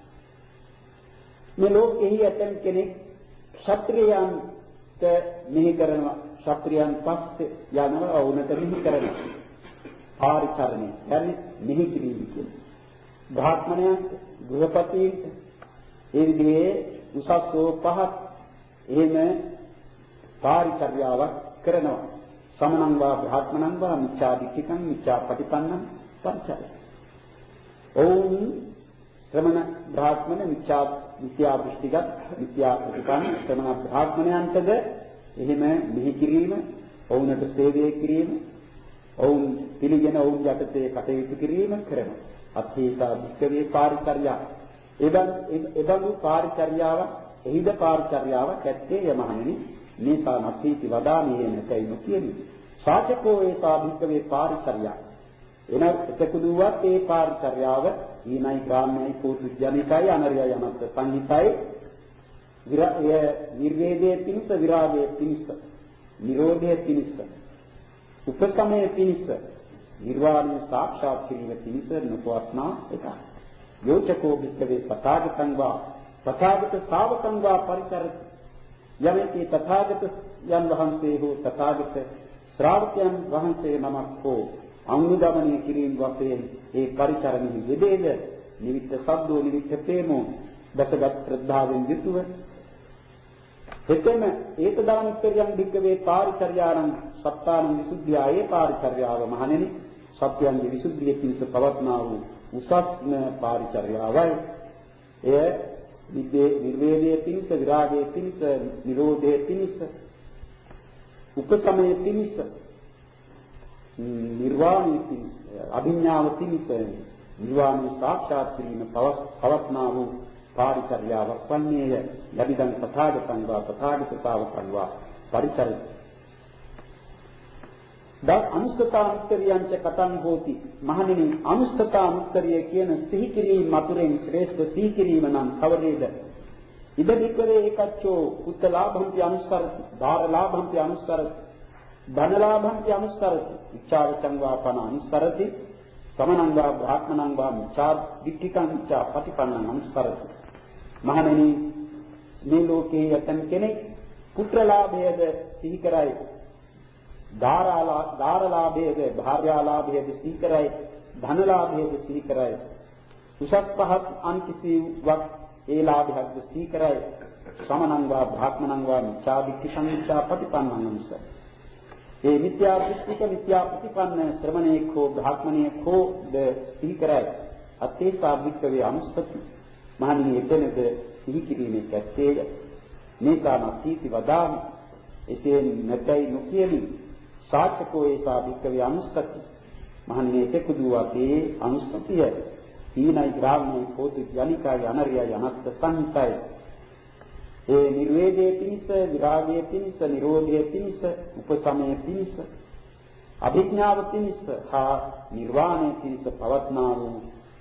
මේ ලෝකෙහි ඇතන් කෙනෙක් ක්ෂත්‍රියයන්ට මෙහි කරනවා ක්ෂත්‍රියයන් පස්සේ යනවා වුණත මෙහි කරනවා පාරිචරණය කියන්නේ මෙහි කිරීම කියන්නේ බ්‍රාහ්මණයන්ට ගෘහපතීන්ට ඒ විදිහේ උසස්ෝ පහත් එහෙම පාරිචර්යාවක් කරනවා. සමනං වා බ්‍රාහ්මණං වා මිච්ඡාදික්ඛිතං මිච්ඡාපටිපන්නං පරිචරති. ඕන් ශ්‍රමණ බ්‍රාහ්මණ මිච්ඡා විද්‍යා දෘෂ්ටිගත විද්‍යා ප්‍රතිපන්න ශ්‍රමණ බ්‍රාහ්මණයන්ටද එහෙම මෙහි කිරීම ඔවුන්ට සේවය කිරීම ඔවුන් පිළිගෙන ඔවුන් යටතේ කටයුතු කිරීම කරනවා. අත්ථීසා භික්ඛවේ පාරිචර්යා එබන් එබඳු පාරිචර්යාව එහිද පාරිචර්යාව කැත්තේ යමහණෙනි මේ සානත්ථීති වදාමේ නැතයි නොකියන්නේ. සාචකෝ ඒ භික්ඛවේ පාරිචර්යා එන එතකුදුවත් ඒ පාරිචර්යාව ඊනයි ගාමයි පූර්විජනිකයි අනරිය යමත් සංහිතයි විරය නිර්වේදයේ පිණිස විරාගයේ පිණිස නිරෝධයේ පිණිස උපසමයේ පිණිස නිර්වාණය සාක්ෂාත් කිරීම පිණිස නොපවත්නා එක. යෝචකෝ භික්ඛවේ තථාගතං වා තථාගත ශාවකං වා පරිචරති. යමෙකී තථාගත යන් වහන්සේ හෝ තථාගත ශ්‍රාවකයන් වහන්සේ නමක් හෝ අනුගමනය කිරීම වශයෙන් ඒ පරිචරණෙහි යෙදේද නිවිත සබ්දෝ නිවිත ප්‍රේමෝ දසගත් ශ්‍රද්ධාවෙන් යුතුව එතෙම ඒකදානුත්තරියන් භික්ඛවේ පාරිචර්යාණං සත්තාන විසුද්ධියායේ පාරිචර්යාව මහණෙනි සත්‍යයන්ගේ විසුද්ධිය පිණිස පවත්නා වූ උසස්ම පාරිචර්යාවයි. එය විදේ නිර්වේදයේ පිණිස විරාගයේ පිණිස නිරෝධයේ පිණිස උපසමයේ පිණිස නිර්වාණය පිණිස අභිඥාව පිණිස නිර්වාණය සාක්ෂාත් කිරීම පවත්නා වූ පාරිචර්යාවක් වන්නේය. යදිදං තථාගතං වා තථාගත ශාවකං වා පරිචරති. දා අනුස්සතානුත්තරියං ච කතං හෝති. මහණෙනි අනුස්සතානුත්තරිය කියන සිහි කිරීම මතුරෙන් ශ්‍රේෂ්ඨ සිහි කිරීම නම් කවරේද? ඉද විකරේ ඒකච්චෝ උත්තලාභන්ති අනුස්සරති ධාරලාභන්ති අනුස්සරති ධනලාභං අනුස්සරති. ඉච්ඡාවචං වා පන අනුස්සරති. සමනං වා බ්‍රාහ්මණං වා මිච්ඡා දික්ඛිකං මිච්ඡා පටිපන්නං අනුස්සරති. මහණෙනි මේ ලෝකයේ යතන් කෙනෙක් පුත්‍රලාභයද සිහි කරයි. ධාරාලා ධාරලාභයද භාර්යාලාභයද සිහි කරයි. ධනලාභයද සිහි කරයි. උසස් පහත් අන් කිසිවක් ඒ ලාභයක්ද සිහි කරයි. සමනං වා බ්‍රාහ්මණං වා මිච්ඡා දික්ඛිකං මිච්ඡා පටිපන්නං අනුස්සරති. ඒ මිත්‍යා දෘෂ්ටික මිත්‍යා ප්‍රතිපන්න ශ්‍රමණේක හෝ බ්‍රාහ්මණේක හෝ ද සිහි කරයි. අතේ සාධිකවේ අනුස්සති. මහණෙනි එතනද සිහි කිරීමේ කැත්තේය. මේකා නැති වදාමි. එසේ නැතයි නොකියමි. සාචකෝ ඒ සාධිකවේ අනුස්සති. මහණෙනි එතෙකුදු අපේ අනුස්සතිය. ඊනයි ග්‍රාමයේ පොතු යනිකා යනරිය යනත්ත සංතය. ඒ නිර්වේදයේ පිණිස, විරාගයේ පිණිස, නිරෝධයේ පිණිස, උපසමයේ පිණිස, අභිඥාව පිණිස හා නිර්වාණය පිණිස පවත්නා වූ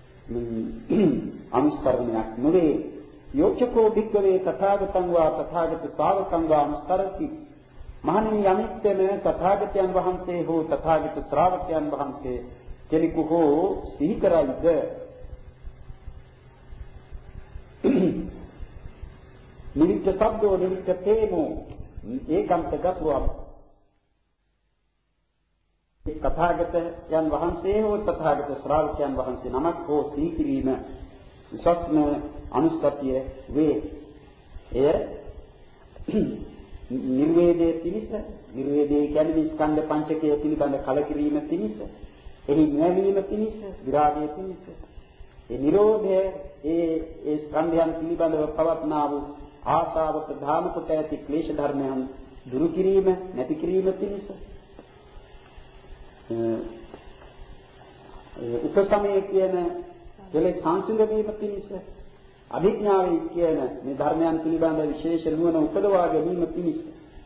අනුස්කරණයක් නොවේ. යෝචකෝ භික්ඛවේ තථාගතං වා තථාගත ශ්‍රාවකං වා අනුස්කරති. මහණෙනි යමිත්තන තථාගතයන් වහන්සේ හෝ තථාගත ශ්‍රාවකයන් වහන්සේ කෙනෙකු හෝ සිහි කරයිද නිවිච්ච සබ්දෝ නිවිච්ච තේමෝ ඒකන්ත ගතුවක් තථාගතයන් වහන්සේ හෝ තථාගත ශ්‍රාවකයන් වහන්සේ නමක් හෝ සිහි කිරීම උසස්ම අනුස්සතිය වේ. එය නිර්වේදයේ පිණිස, නිර්වේදයේ කියන්නේ ස්කන්ධ පංචකය පිළිබඳ කලකිරීම පිණිස, එහි නැවීම පිණිස, විරාගයේ පිණිස, ඒ නිරෝධය ඒ ඒ ස්කන්ධයන් පිළිබඳව පවත්නා වූ ආසාව ප්‍රධාන කොට ඇති ක්ලේශ ධර්මයන් දුරු කිරීම, නැති කිරීම පිණිස, උපසමයේ කියන කෙලෙස් සංසිඳ වීම පිණිස, අභිඥාවේ කියන මේ ධර්මයන් පිළිබඳ විශේෂ නුවණ උපදවා ගැනීම පිණිස,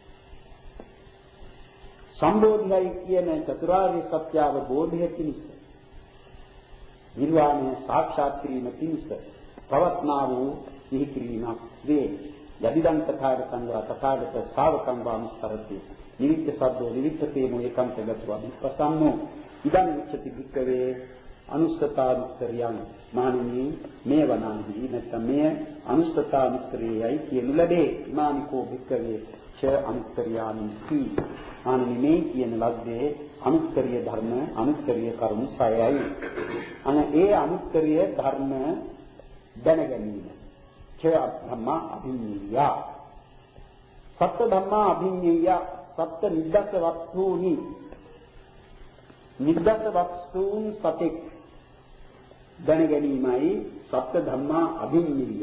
සම්බෝධියයි කියන චතුරාර්ය සත්‍ය අවබෝධය පිණිස, නිර්වාණය සාක්ෂාත් කිරීම පිණිස පවත්නා වූ සිහි කිරීමක් වේ. යදිදං තථාගතං වා තථාගත ශ්‍රාවකං වා අනුස්සරති. නිවිච්ච සද්දෝ නිවිච්ච තේමෝ ඒකන්ත ගත්වා විපස්සන්නෝ ඉදං උච්චති භික්ඛවේ අනුස්සතානුත්තරියං. මහණෙනි මේ වනාහි නැත්නම් මේ අනුස්සතානුත්තරියයි කියනු ලැබේ. ඉමානිකෝ භික්ඛවේ ච අනුත්තරියානි කී. මහණෙනි මේ කියන ලද්දේ අනුත්තරීය ධර්ම අනුත්තරීය කරුණු සයයි. අන ඒ අනුත්තරීය ධර්ම දැන ගැනීම. ච ධම්මා අභිඤ්ඤය. සත්‍ය ධම්මා අභිඤ්ඤය. සත්‍ය නිද්දස වස්තුනි. නිද්දස වස්තුන් සතෙක් දැන ගැනීමයි සත්‍ය ධම්මා අභිඤ්ඤය.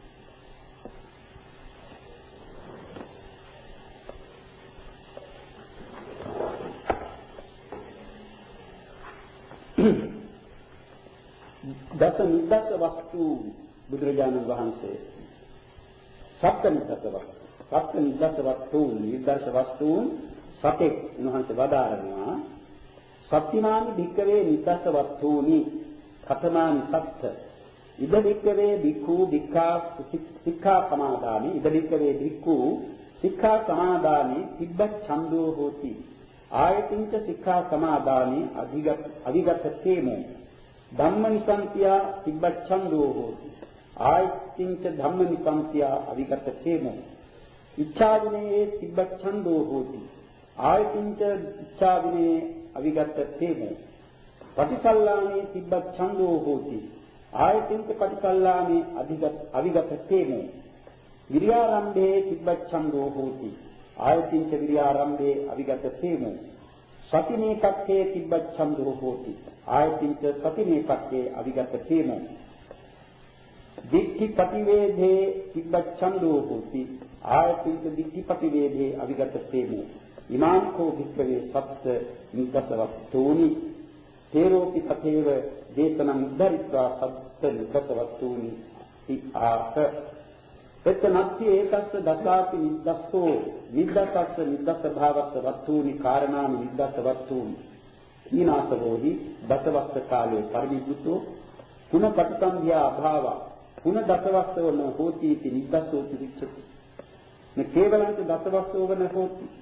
දස නිද්දස වස්තු බුදුරජාණන් වහන්සේ සත්‍ය නිද්දස වස්තු සත්‍ය නිද්දස වස්තු නිද්දස වස්තුන් සතෙක් උන්වහන්සේ වදාරනවා. සත්‍යමානි භික්ඛවේ නිද්දස වස්තුනි කතමානි සත්‍ය ඉද භික්ඛවේ භික්ඛු භික්ඛා සික්ඛා සමාදානි ඉද භික්ඛවේ භික්ඛු සික්ඛා සමාදානි තිබ්බත් ඡන්தோ හෝති ආයතින්ච සික්ඛා සමාදානි අධිගත අධිගත තේමෝ ධම්මනිසංඛ්‍යා තිබ්බත් ඡන්தோ හෝති ආයතින්ච ධම්මනිසංඛ්‍යා අධිගත තේමෝ ඉච්ඡාදිනේ තිබ්බත් ඡන්தோ හෝති ආයතින්ච ඉච්ඡාදිනේ අවිගත තේමෝ පටිසල්ලානේ තිබ්බත් ඡන්தோ හෝති ආයතින්ච පටිසල්ලානේ අධිගත අවිගත තේමෝ විරියාරම්භේ තිබ්බත් ඡන්தோ හෝති ආයතින්ච විරියාරම්භේ අවිගත තේමෝ සතිනේ කක්ඛේ තිබ්බත් ඡන්தோ හෝති ආයතින්ච සතිනේ කක්ඛේ අවිගත තේමෝ දික්ඛි පටිවේදේ තිබ්බත් ඡන්தோ හෝති ආයතින්ච දික්ඛි පටිවේදේ අවිගත තේමෝ ඉමාන්කෝ භික්ඛවේ සත්‍ය නිද්දස වස්තුනි තේරෝපි තතේව දේතනං උද්ධරිත්වා සත්‍ය නිද්දස වස්තුනි ඉආත එතනත්ති ඒකස්ස දසාති නිද්දස්සෝ නිද්දසස්ස නිද්දස භාවස්ස වස්තුනි කාරණානි නිද්දස වස්තුනි ඊනාසවෝහි දසවස්ස කාලේ පරිවිද්දුතෝ පුන පටිසන්ධ්‍යා අභාව පුන දසවස්සවන හෝති इति නිද්දස්සෝ පිරිච්ඡති මේ කේවලන්ත දසවස්සවන හෝති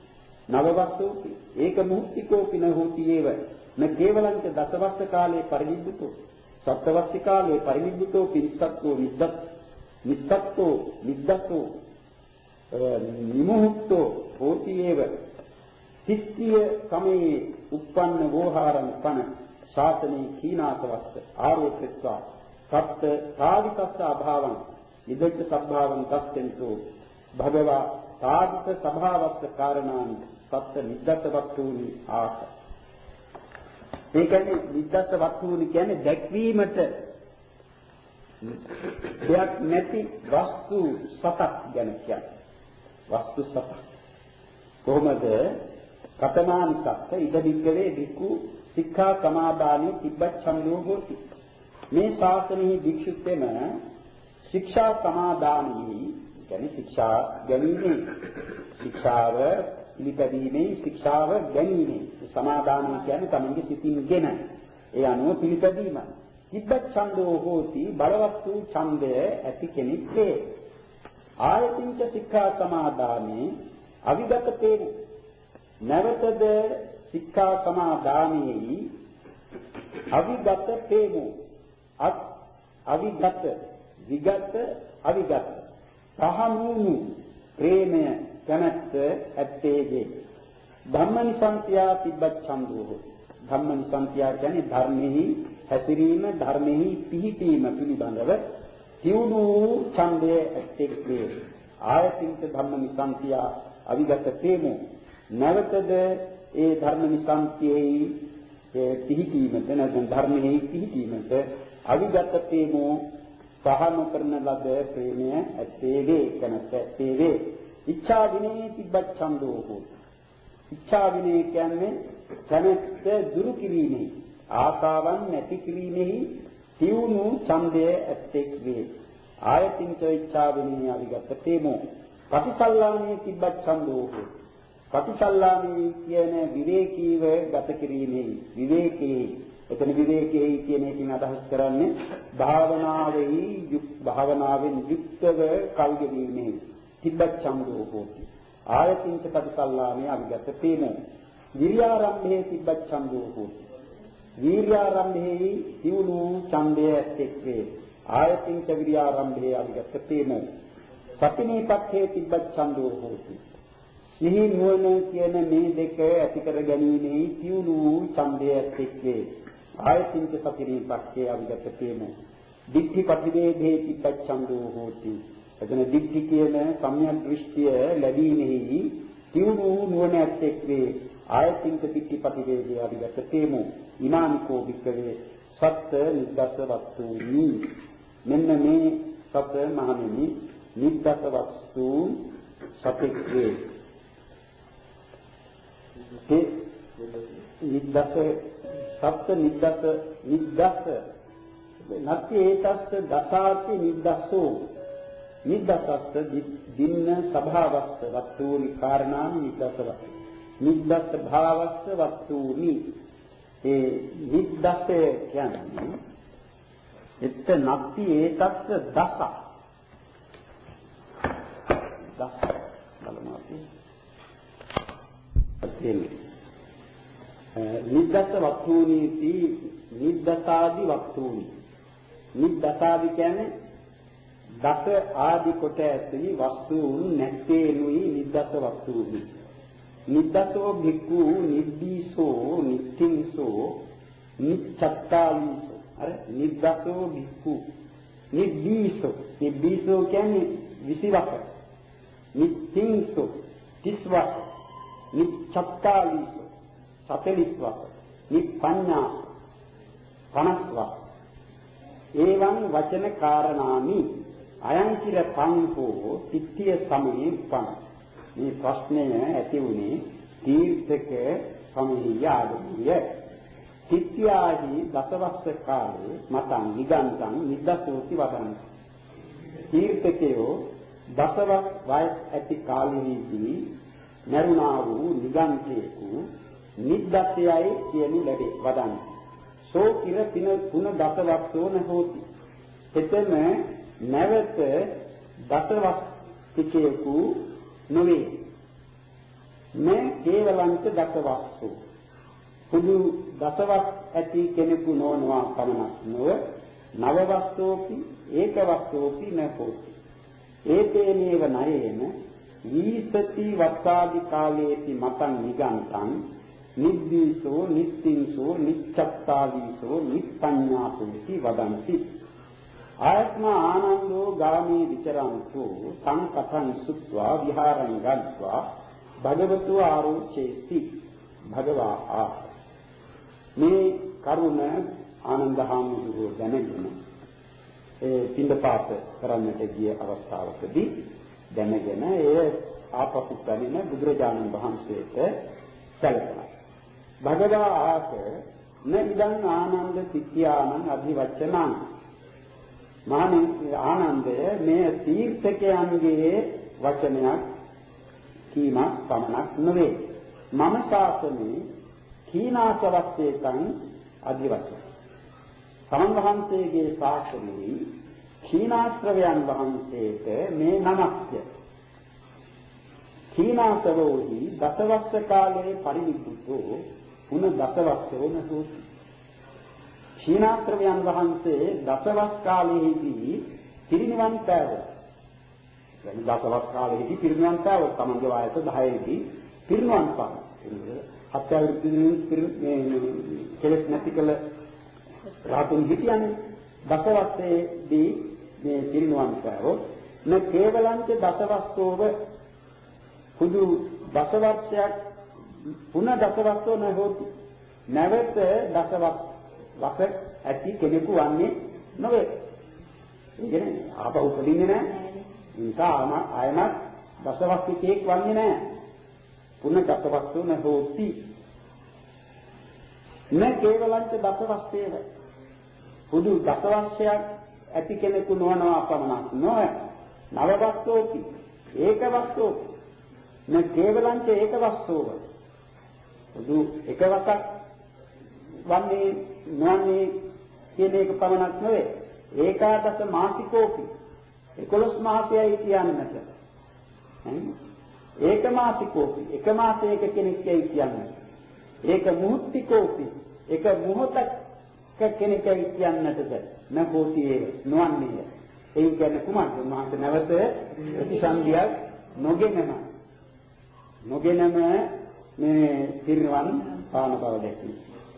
නවවස්සෝපි ඒක මුහුක්තිකෝපි න හෝති ඒව න කේවලංච දසවස්ස කාලේ පරිනිබ්බුතෝ සත්වස්ස කාලේ පරිනිබ්බුතෝ පිස්සක්කෝ නිද්දත් නිද්දත්තෝ නිද්දත්තෝ නිමුක්තෝ හෝති ඒව තිත්‍ය සමයේ උප්පන්න වෝහාරං පන ශාසනේ කීනාසවස්ස ආරෝපිත්වා සත්ත සාවිතස්ස අභාවං ඉදච්ච සබ්භාවං තස්සෙන්තෝ භගවා සාවිත සභාවස්ස කාරණානි සත්ත නිද්දත් වස්තුනි ආස. ඒ කියන්නේ නිද්දත් වස්තුනි කියන්නේ දැක්වීමට දෙයක් නැති වස්තු සතක් ගැන කියන්නේ. වස්තු සතක්. කොහොමද? කතමානි සත්ත ඉද විග්ගවේ වික්ඛු සික්ඛා සමාදානේ තිබ්බච්ඡන්தோ හෝති. මේ ශාසනයේ භික්ෂුත්වෙම ශික්ෂා සමාදානයේ කියන්නේ ශික්ෂා ගැනීමේ ශික්ෂාව පිළිපැදීමේ ශික්ෂාව ගැනීමේ සමාදානය කියන්නේ තමන්ගේ සිතින්ගෙන ඒ අනුව පිළිපැදීම. තිබ්බච්ඡන්தோ හෝති බලවත් වූ ඡන්දය ඇති කෙනෙක් වේ. ආයතින්ච ශික්ඛා සමාදානේ අවිගතතේ නැවතද ශික්ඛා සමාදානයේ අවිගතතේමු අත් අවිගත විගත අවිගත සහනුනු ප්‍රේමය කැමැත්ත ඇත්තේගේ ධම්මනිසංත්‍යා තිබ්බච්ඡන්தோ ධම්මනිසංත්‍යා කියන්නේ ධර්මෙහි හැසිරීම ධර්මෙහි පිහිටීම පිළිබඳව තියුණු ඡන්දය ඇත්තෙක් වේ. ආයතින්ත ධම්මනිසංත්‍යා අවිගත තේමු නැවතද ඒ ධර්මනිසංත්‍යෙහි පිහිටීමට නැත්නම් ධර්මෙහි පිහිටීමට අවිගත තේමු සහන කරන ලද ප්‍රේමය ඇත්තේ වේ කනත් ඇත්තේ වේ. ඉච්ඡා විනේ තිබ්බච්ඡන්தோ හෝති. ඉච්ඡා විනේ කියන්නේ කනත් දුරු කිරීමේ ආසාවන් නැති කිරීමෙහි තියුණු ඡන්දය ඇත්තෙක් වේ. ආයතින්ච ඉච්ඡා විනේ අවිගත තේමු පටිසල්ලානේ තිබ්බච්ඡන්தோ හෝති. පටිසල්ලානේ කියන විවේකීව ගත කිරීමේ විවේකේ එතන විවේකයේ කියන එකකින් අදහස් කරන්නේ භාවනාවෙහි යුක් භාවනාවෙන් යුක්තව කල් ගෙවීමේ තිබ්බච්ඡන්தோ හෝති. ආයතින්ච පටිසල්ලානේ අවිගත තේමු විරියාරම්භේ තිබ්බච්ඡන්தோ හෝති. වීර්යාරම්භේ තියුණු ඡන්දය ඇත්තෙක් වේ. ආයතින්ච විරියාරම්භේ අවිගත තේමු සතිනේ පක්ඛේ තිබ්බච්ඡන්தோ හෝති. සිහි නුවණ කියන මේ දෙක ඇති කර ගැනීමේ තියුණු ඡන්දය ඇත්තෙක් වේ. ආයතින්ච සතිනේ පක්ඛේ අවිගත තේමු දිට්ඨි පටිවේධේ තිබ්බච්ඡන්தோ හෝති. එතන දිට්ඨි කියන සම්‍යක් දෘෂ්ටිය ලැබීමෙහි තියුණු නුවණ ඇත්තෙක් වේ. ආයතින්ච දිට්ඨි පටිවේධේ අවිගත තේමු ඉමානිකෝ වික්කවේ සත්‍ය නිද්දස වස්තුනි. මෙන්න මේ සත්‍ය මහණෙනි නිද්දස වස්තු සතෙක් වේ. ඒ නිද්දස සත්‍ය නිද්දස නිද්දස නැති ඒතස්ස දසාති නිද්දසෝ නිද්දසස්ස දින්න සභාවස්ස වස්තුනි කාරණානි නිද්දසව නිද්දස් භාවස්ස වස්තුනි. ඒ නිද්දස කියන්නේ එත් නැති ඒතස්ස දස දස බලමු අපි නිද්දස වස්තුනීති නිද්දසාදි වස්තුනි. නිද්දසාදි කියන්නේ දස ආදි කොට ඇති වස්තුන් නැත්තේනුයි නිද්දස වස්තුනි. නිද්දසෝ භික්ඛු නිද්දීසෝ නිත්තිංසෝ නිච්ඡත්තාලිසෝ. අර නිද්දසෝ භික්ඛු නිද්දීසෝ නිද්දීසෝ කියන්නේ විසිවක නිත්තිංසෝ තිස්වක නිච්ඡත්තාලිසෝ සතලිස්වක නිප්පඤ්ඤා පනස්වක ඒවං වචන කාරණානි අයං කිර පංකෝ තිත්‍ය සමයේ පං. මේ ප්‍රශ්නය ඇති වුණේ තීර්ථක සමයේ ආදීය. තිත්‍යාහි දසවස්ස කාලේ මතං නිගන්තං නිද්දසෝති වදං. තීර්ථකයෝ දසවස් වයස් ඇති කාලෙහිදී නරුණා වූ නිගන්තයෙකු නිද්දසයයි කියනු ලැබේ වදං. සෝ කිර පින තුන දසවස්සෝ නහෝති. එතන නැවත දසවස් තිකේකු නොවේ. මේ කේවලංච දසවස්තු පුදු දසවක් ඇති කෙනෙකු නොවනවා පමණක් නොව නව වස්තුෝපි ඒක වස්තුෝපි නැහොති ඒතේනේව නයේන වීසති වත්තාදි කාලේති මතං නිගන්තං නිද්දීසෝ නිත්තිංසෝ නිච්ඡත්තාදීසෝ නිප්පඤ්ඤාසෝති වදන්ති ආත්මා ආනන්දෝ ගාමී විචරන්තු සංකතං සුත්වා විහාරං ගත්වා භගවතු ආරෝචේති භගවා ආ මේ කරුණ ආනන්ද හාමුදුරුවෝ දැනගෙන ඒ පින්දපාත කරන්නට ගිය අවස්ථාවකදී දැනගෙන ඒ ආපසු පැමිණ බුදුරජාණන් වහන්සේට සැලකලා භගවා ආස න ඉදං ආනන්ද සිත්‍යානං අභිවචනං මහණෙනි ආනන්දය මේ තීර්ථකයන්ගේ වචනයක් කීමක් පමණක් නෙවේ මම ශාසනේ කීනාසවස්සේතං අධිවචන තමන් වහන්සේගේ ශාසනයේ කීනාශ්‍රවයන් වහන්සේට මේ නමක්ය කීනාසවෝහි දසවස්ස කාලයේ පරිවිද්දුතෝ පුන දසවස්සෝ නහෝති කීනාශ්‍රවයන් වහන්සේ දසවස් කාලයේදී පිරිනිවන් පෑවා දැන් දසවස් කාලයේදී පිරිනිවන් පෑවා තමන්ගේ වයස දහයේදී පිරිනිවන් පානවා හත් අවුරුද්දකින් මේ කෙලෙස් නැති කළ රාතුන් හිටියන්නේ දසවස්සේදී මේ පිරිනිවන් පෑවොත් න කේවලංච දසවස්සෝව පුදු දසවර්ෂයක් පුන දසවස්සෝ නැහොති නැවත දසවස් වක ඇති කෙනෙකු වන්නේ නොවේ ඒ කියන්නේ ආපහු උපදින්නේ නැහැ නිසා ආයමත් දසවස් විකේක් වන්නේ නැහැ පුන දසවස්සෝ නැහොති න කේවලංච දසවස්සේව පුදු දසවර්ෂයක් ඇති කෙනෙකු නොවනවා පමණක් නොව නව වස්තුෝපි ඒක වස්තුෝපි න කේවලංච ඒක වස්තුව පුදු එක වසක් වන්නේ නොවන්නේ කියන එක පමණක් නෙවේ ඒකාදස මාසිකෝපි එකොළොස් මාසයයි කියන්නට ඒක මාසිකෝපි එක මාසයක කෙනෙක්යි කියන්නට ඒක මුහුත්තිකෝපි එක මොහොතක් කෙනෙක්යි කියන්නටද නැකෝතියේ නොවන්නේ ඒ කියන්නේ කුමක්ද මහත් නැවත ප්‍රතිසන්දියක් නොගෙනම නොගෙනම මේ පිරිනවන් පාන බව දැක්වි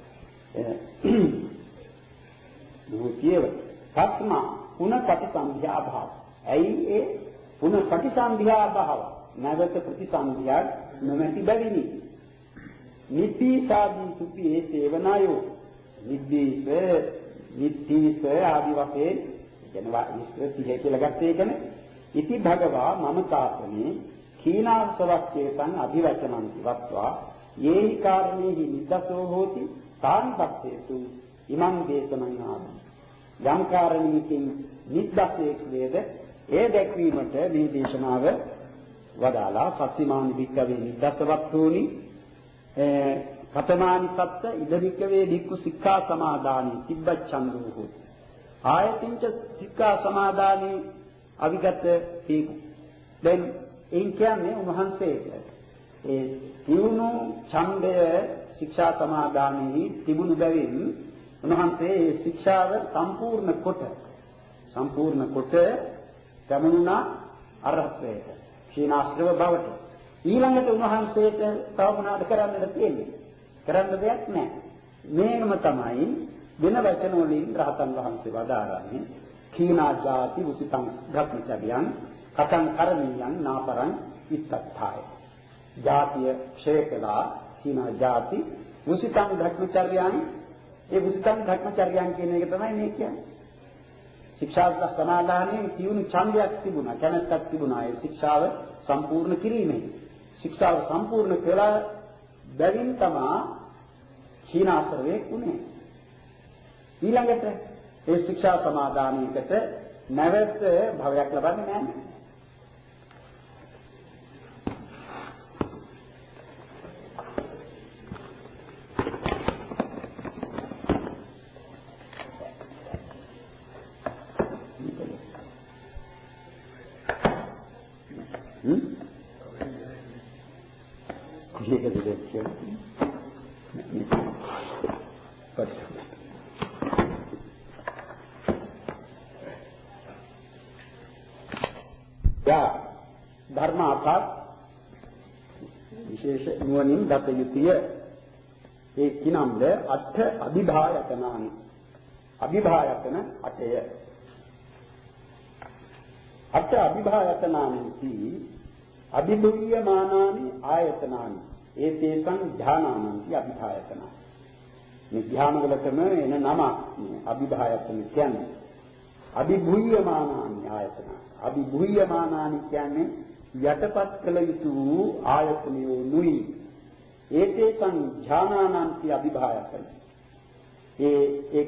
මොහොතියව තත්මා පුන ප්‍රතිසන්දියා භාව ඇයි ඒ පුන ප්‍රතිසන්දියා භාව නැවත ප්‍රතිසන්දියක් නොමැති බැවිනි නිති සාදී සුපියේ සේවනායෝ නිද්දීස නිද්දීස ආදි වශයෙන් කියනවා ඉස්ත්‍රි කියලා ගත්තේ ඒකනේ ඉති භගවා මම තාපනේ කීනාසවස්සේතං අභිවචනං වත්වා යේහි කාරණේහි නිද්දසෝ හෝති තාන්පත්තේසු ඉමං දේශනං ආදි යම් කාරණයකින් නිද්දසේක් වේද ඒ දැක්වීමට මේ දේශනාව වදාලා සත්‍යමාන වික්කවේ නිද්දසවත්තුනි කතමානි සත්ත ඉදවික්කවේ දික්කු සික්ඛා සමාදානි තිබ්බච්ඡන්දෝ හෝති ආයතින්ච සික්ඛා සමාදානි අවිගත තීකු දැන් ඒ කියන්නේ උන්වහන්සේට ඒ තියුණු ඡන්දය ශික්ෂා සමාදානෙහි තිබුණු බැවින් උන්වහන්සේ ඒ ශික්ෂාව සම්පූර්ණ කොට සම්පූර්ණ කොට ගමනුණා අරහත්වයට ක්ෂීණාශ්‍රව බවට ඊළඟට උන්වහන්සේට තව මොනවද කරන්නද තියෙන්නේ කරන්න දෙයක් නැහැ මේකම තමයි වෙන වචන වලින් රහතන් වහන්සේ වදාරන්නේ කීනා ජාති උසිතං භ්‍රමචර්යං කතං කරණීයං නාපරං ඉත්තත්ථාය ජාතිය ක්ෂය කළා කීනා ජාති උසිතං භ්‍රමචර්යං ඒ උසිතං භ්‍රමචර්යං කියන එක තමයි මේ කියන්නේ ශික්ෂාව සමාදානයේ තියුණු ඡන්දයක් තිබුණා කැමැත්තක් තිබුණා ඒ ශික්ෂාව සම්පූර්ණ කිරීමේ ශික්ෂාව සම්පූර්ණ කළා බැවින් තමා කීනාශ්‍රවේ උනේ ඊළඟට ඒ ශික්ෂා සමාදානයකට නැවත භවයක් ලබන්නේ නැහැ ඒක දෙයක් කියලා. යා ධර්ම අටක් විශේෂ නුවණින් දත යුතුය. ඒ කිනම්ද අට අභිභායතනානි. අභිභායතන අටය. අට අභිභායතනානි අභිභූයමානානි ආයතනානි. ඒ තේසං ධානානන්ති අභිභායතන. මේ ධ්‍යාන වලටම එන නම අභිභායතන කියන්නේ. අභිභූයමානානි ආයතන. අභිභූයමානානි කියන්නේ යටපත් කළ යුතු ආයතනයෝ නුයි. ඒතේසං ඥානානන්ති අභිභායතන. ඒ ඒක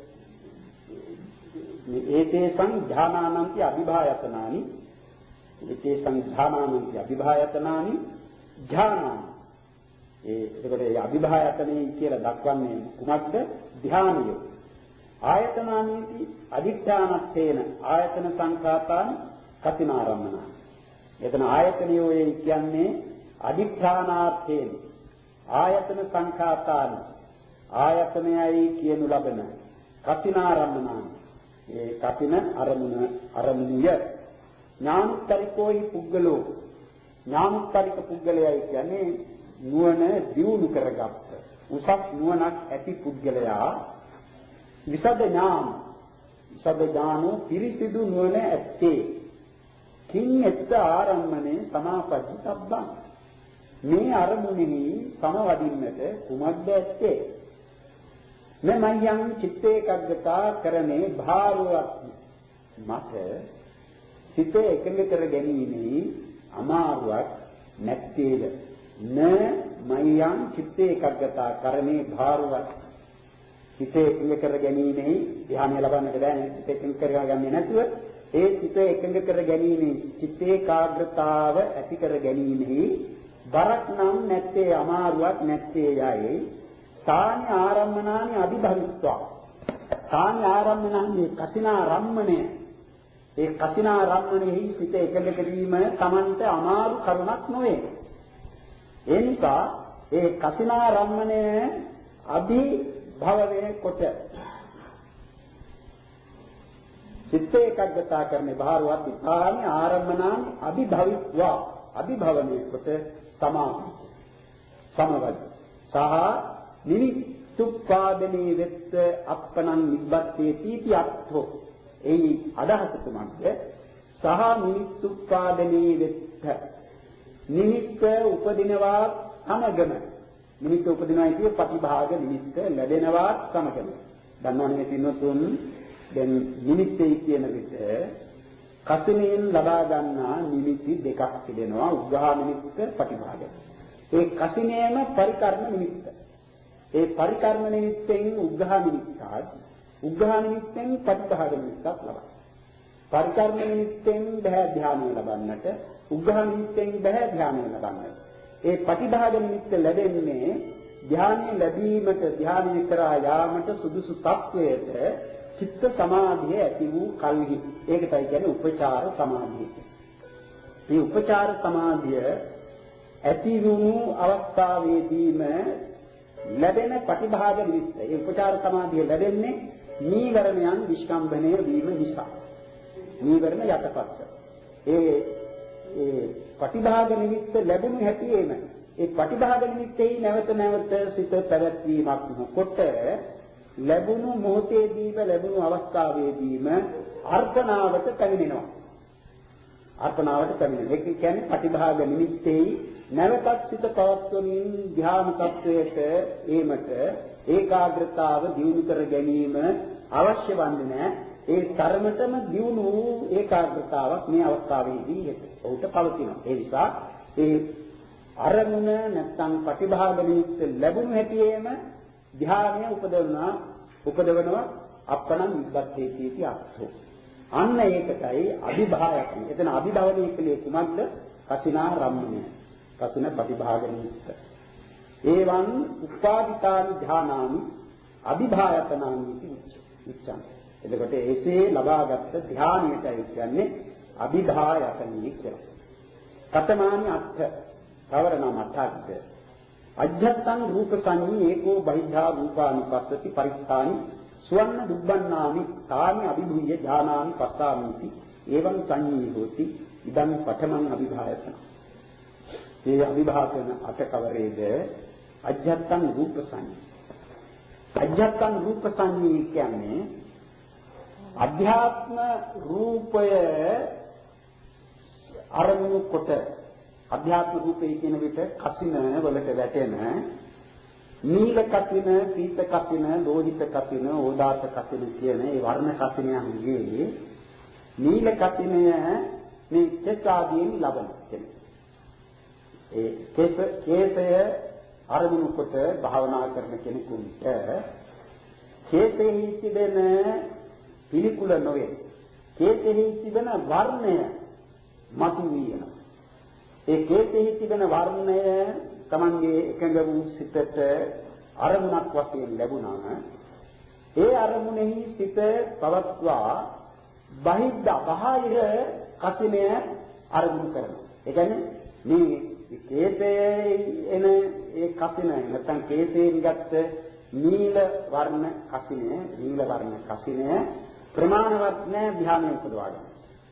ඒතේසං ඥානානන්ති අභිභායතනානි. ඒතේසං ඥානානන්ති අභිභායතනානි ඥානාන. ඒ එතකොට ඒ අභිභායතනේ කියලා දක්වන්නේ කුමක්ද? ධානය. ආයතනානීති අදිඨානත්තේන ආයතන සංඛාතාන කතිනාරම්මන. එතන ආයතනියෝ කියන්නේ අදිඨානාර්ථයෙන් ආයතන සංඛාතාන ආයතනයයි කියනු ලබන කතිනාරම්මන. ඒ කතින අරමුණ අරමුණිය ඥානතරිකෝයි පුද්ගලෝ. ඥානතරික පුද්ගලයයි කියන්නේ නුවණ දියුණු කරගත්ත උසස් නුවණක් ඇති පුද්ගලයා. විසද ඥාන විසද ඥානෝ පිරිසිදු නුවණ ඇත්තේ. කිං එත්ත ආරම්මනේ සමාපජ්ජිතබ්බං. මේ අරමුණෙහි සමවදින්නට කුමක්ද ඇත්තේ? මෙමයන් චිත්ත ඒකාග්‍රතා කරන්නේ භාවවත් මත සිත එකඟ කර ගැනීමේ අමාරුවක් නැත්තේද? න මයන් චිත්ත ඒකාග්‍රතා කරන්නේ භාවවත් සිත එකඟ කර ගැනීමේ ධ්‍යානය ලබන්නට බෑනේ. සිත එකඟ කරගන්නේ නැතුව ඒ සිත එකඟ කර ගැනීමේ චිත්ත ඒකාග්‍රතාව ඇති කර ගැනීමෙහි බරක් නම් නැත්තේ, අමාරුවක් නැත්තේ යයි. තානි ආරම්මනානි අභිභවිත්වා. තානි ආරම්මනානි කතිනා රම්මණය. ඒ කතිනා රම්මණයෙහි සිත එකඟ කිරීම Tamante අමාරු කරුණක් නොවේ. ඒ නිසා ඒ කතිනා රම්මණය අභිභවයේ කොට චිත්ත ඒකාග්‍රතා කරන්නේ භාරවත් තානි ආරම්මනානි අභිභවිත්වා. අභිභවනේ කොට සමාධි සමවද සහ නිමිත්තුපාදනේ වෙත්ත අප්පනං නිබ්බත්තේ තීති අත්ථෝ. එයි අදහස කුමක්ද? සහ නිමිත්තුපාදනේ වෙත්ත නිමිත්ත උපදිනවා සමගම. නිමිත්ත උපදිනවා කියේ ප්‍රතිභාග නිමිත්ත ලැබෙනවා සමගම. දන්නවනේ මේ තින්නතුන් දැන් නිමිත්තේ කියන විට කසිනෙන් ලබා ගන්නා නිමිති දෙකක් තිබෙනවා. උග්ඝා නිමිත්ත, ප්‍රතිභාග. ඒ කසිනේම පරිකර්ම නිමිත්ත. ඒ පරිකර්ම නිමිත්තෙන් උග්ඝා නිමිත්තත්, උග්ඝා නිමිත්තෙන් ප්‍රතිභාග නිමිත්තත් ලබනවා. පරිකර්ම නිමිත්තෙන් බහැ ධානය ලබන්නට, උග්ඝා නිමිත්තෙන් බහැ ධානය ලබන්නට. ඒ ප්‍රතිභාග නිමිත්ත ලැබෙන්නේ ධානය ලැබීමට, ධානය කරා යාමට සුදුසු තත්වයට චිත්ත සමාධිය ඇති වූ කල්හි. ඒකටයි කියන්නේ උපචාර සමාධිය. මේ උපචාර සමාධිය ඇති වුණු අවස්ථාවේදීම ලැබෙන ප්‍රතිභාග නිමිත්ත. ඒ උපචාර සමාධිය ලැබෙන්නේ නීවරණයන් විස්කම්භණය වීම නිසා. නීවරණ යටපත්. ඒ ඒ ප්‍රතිභාග නිමිත්ත ලැබුණු හැටිම ඒ ප්‍රතිභාග නිමිත්තේ නැවත නැවත සිත පැවැත්වීමක් නොකොට ලැබුණු මොහොතේදීම ලැබුණු අවස්ථාවේදීම අර්පණාවට පැමිණෙනවා. අර්පණාවට පැමිණෙනවා. ඒක කියන්නේ ප්‍රතිභාග නිමිත්තේ නැවතත් සිත පවත්වමින් ධ්‍යාන තත්වයට ඒමට ඒකාග්‍රතාව දියුණු කර ගැනීම අවශ්‍ය වන්නේ නැහැ. ඒ තරමටම දියුණු වූ ඒකාග්‍රතාවක් මේ අවස්ථාවේදී ඔහුට පවතිනවා. ඒ නිසා ඒ අරමුණ නැත්නම් ප්‍රතිභාග නිමිත්ත ලැබුණු හැටියේම ධ්‍යානය උපදවනවා උපදවනවා අප්පණං නිබ්බත්තේ තීති අර්ථෝ. අන්න ඒකටයි අභිභායකයි. එතන අභිභවණය කලේ කුමක්ද? කතිනා රම්මණය. කතින ප්‍රතිභාග නිමිත්ත. ඒවං උපාදිතාන ධානානි අභිභායතනානි උච්චං. එතකොට එසේ ලබාගත් ධානයටයි කියන්නේ අභිභායතනී කියලා. කතමානි අර්ථ කවර නම අටක්ද? අජ්ජත්තං රූප සංඤී ඒකෝ බහිද්ධා රූපානුපස්සති පරිත්තානි සුවන්න දුබ්බන්නාමි තානි අභිභූය ඥානානි පස්සාමිති එවං සංඤී හෝති ඉදං පඨමං අභිභායතන. මේ අභිභායතන අට කවරේද? අජ්ජත්තං රූප සංඤී. අජ්ජත්තං රූප සංඤී කියන්නේ අධ්‍යාත්ම රූපය අරමුණු කොට අධ්‍යාත්ම රූපය කියන විට කසින වලට වැටෙන නීල කසින, පීත කසින, ලෝහිත කසින, ඕදාත කසින කියන ඒ වර්ණ කසිනයන්ගේ නීල කසිනය මේ කෙස් ආදීන් ලබන කෙනෙක්. ඒ කෙස් කේසය අරමුණු කොට භාවනා කරන කෙනෙකුට කේසෙහි තිබෙන පිළිකුල නොවේ. කේසෙහි තිබෙන වර්ණය මතුවීම. ඒ කේසෙහි තිබෙන වර්ණය Tamange එකඟ වූ සිතට අරමුණක් වශයෙන් ලැබුණා. ඒ අරමුණෙහි සිත පවත්වා බහිද්ද බාහිර කසිනය අරමුණු කරනවා. ඒ කියන්නේ මේ කේසයේ එන ඒ කසිනය නැත්නම් කේසයෙන් ගත්ත නීල වර්ණ කසිනය, නීල වර්ණ කසිනය ප්‍රමාණවත් නැහැ ධ්‍යානය උපදවා ගන්න.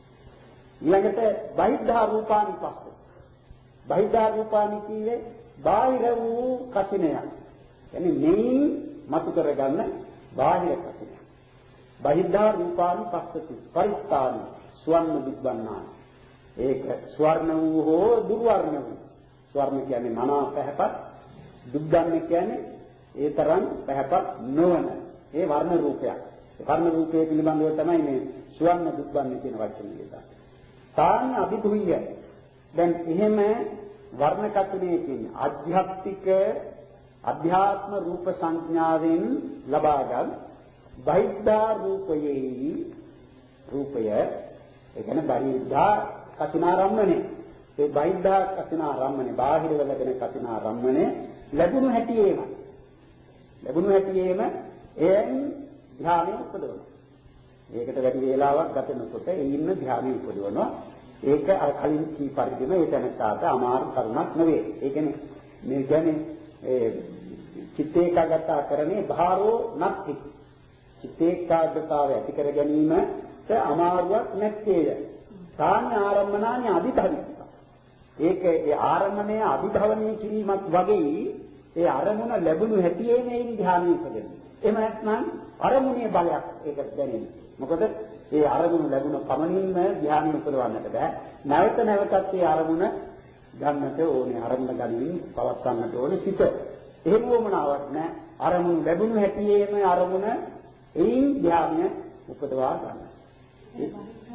ඊළඟට බහිද්ධා රූපානුපස්ස. බහිද්ධා රූපානි කියන්නේ බාහිර වූ කසිනයක්. يعني මේ මතු කරගන්න බාහිර කසිනය. බහිද්ධා රූපානුපස්සති පරිත්තානි ස්වර්ණ දුබ්බන්නා. ඒක ස්වර්ණ වූ හෝ දුර්වර්ණ වූ. ස්වර්ණ කියන්නේ මනා පැහැපත්, දුබ්බන්න කියන්නේ ඒ තරම් පැහැපත් නොවන ඒ වර්ණ රූපයක්. ඒ වර්ණ රූපයේ පිළිබඳව තමයි මේ ස්වර්ණ දුබ්බන්න කියන වචනේ කියනවා. තාන අභිභූය. දැන් එහෙම වර්ණ කතුනේ කියන්නේ ආධ්‍යාත්මික අධ්‍යාත්ම රූප සංඥාවෙන් ලබාගත් බහිද්ධා රූපයේ රූපය ඒ කියන්නේ බහිද්ධා කතිනාරම්මනේ. ඒ බහිද්ධා කතිනාරම්මනේ බාහිරව ලැබෙන කතිනාරම්මනේ ලැබුණු හැටියේම ලැබුණු හැටියේම එයන් ධ්‍යානෙ උපදවනවා. ඒකට වැඩි වේලාවක් ගත නොකොට ඒ ඉන්න ධ්‍යානෙ උපදවනවා. ඒක අර කලින් කී පරිදිම ඒ තැනට අමාරු කරුණක් නෙවෙයි. ඒ කියන්නේ මේ කියන්නේ ඒ චිත්ත ඒකාග්‍රතාව කරන්නේ භාරෝ නැති. චිත්ත ඒකාග්‍රතාවය ඇති කර ගැනීමට අමාරුවක් නැත්තේය. සාන්‍ය ආරම්මනානි අභිධවිත. ඒක ඒ ආරම්මණය අභිධවනය කිරීමක් වගේ ඒ අරමුණ ලැබුණු හැටියේ මේ ධ්‍යානෙ උපදිනවා. එහෙම නැත්නම් අරමුණේ බලයක් ඒකට දැනෙන්නේ. මොකද ඒ අරමුණ ලැබුණ පමණින්ම ධ්‍යානෙ උපදවන්නට බෑ. නැවත නැවතත් ඒ අරමුණ ගන්නට ඕනේ. අරමුණ ගනිමින් පවත්වන්නට ඕනේ සිත. එහෙම වමනාවක් නෑ. අරමුණ ලැබුණු හැටියේම අරමුණ එයින් ධ්‍යානෙ උපදවා ගන්න. ඒ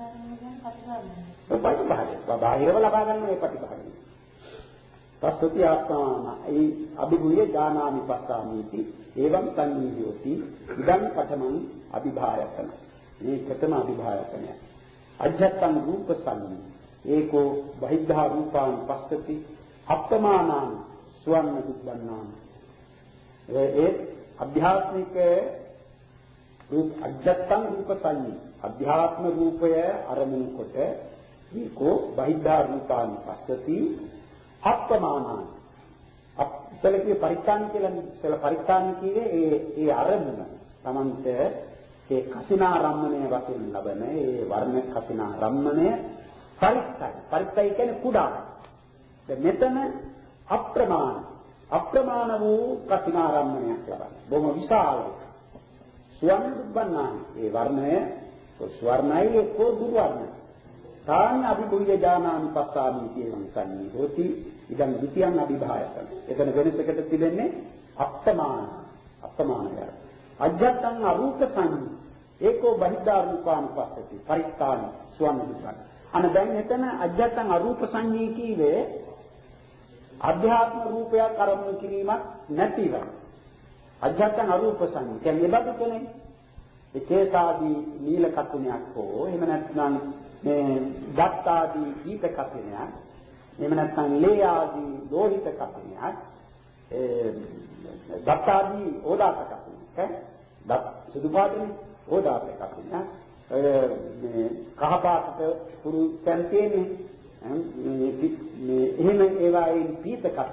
පරිපහාරය. බාහිරව ලබා ගන්න මේ ප්‍රතිපහාරය. පස්සති ආස්වාන ඒ අභිභූය ඥානානි පස්සාමීති එවං සංඤීයෝති ඉදං පඨමං අභිභායතන. මේ ප්‍රථම අභිභායතනය. අජ්ජත්තං රූප සංඤී ඒකෝ බහිද්ධා රූපාන් පස්සති අප්පමානාන ස්වර්ණ දුබ්බන්නාන. ඒ අධ්‍යාත්මික රූප අජ්ජත්තං රූප සංඤී අධ්‍යාත්ම රූපය අරමුණු කොට ඒකෝ බහිද්ධා රූපාන් පස්සති අප්පමානාන. අප්පලකේ පරිත්‍යාන කියලා ඉතල පරිත්‍යාන කියේ ඒ ඒ අරමුණ තමන්ට ඒ කසිනාරම්මණය වශයෙන් ලබන ඒ වර්ණ කසිනාරම්මණය පරිත්තයි. පරිත්තයි කියන්නේ කුඩා. දැන් මෙතන අප්‍රමාණ අප්‍රමාණ වූ කසිනාරම්මණයක් ලබන. බොහොම විශාලයි. ස්වර්ණ දුබ්බන්නානි. ඒ වර්ණය ස්වර්ණයි ඒකෝ දුර්වර්ණ. තාන අභිභූය ඥානානි පස්සාමි කියවන් සංඤී හෝති ඉදන් ද්විතියං අභිභායතන. එතන වෙනසකට තිබෙන්නේ අප්‍රමාණ අප්‍රමාණය. අජ්ජත්තං අරූප සංඤී ඒකෝ බහිද්ධා රූපානුපස්සති පරිත්තාන ස්වර්ණ දුබ්බන්න. අන දැන් එතන අජ්ජත්තං අරූප සංඤී කීවේ අධ්‍යාත්ම රූපයක් අරමුණු කිරීමක් නැතිව. අජ්ජත්තං අරූප සංඤී කියන්නේ බබු කෙනෙක්. ඒ කේසාදී නීල කතුණයක් හෝ එහෙම නැත්නම් මේ දත් ආදී දීප කතුණයක් එහෙම නැත්නම් ලේ ආදී ලෝහිත කතුණයක් ඒ දත් ආදී ඕදාත කතුණයක් දත් සුදු පාටනේ ඕදාත කතුණයක් මේ කහ පාටට පුරු තැන් තියෙන්නේ මේ එහෙම ඒවායින් පීත කතුණක්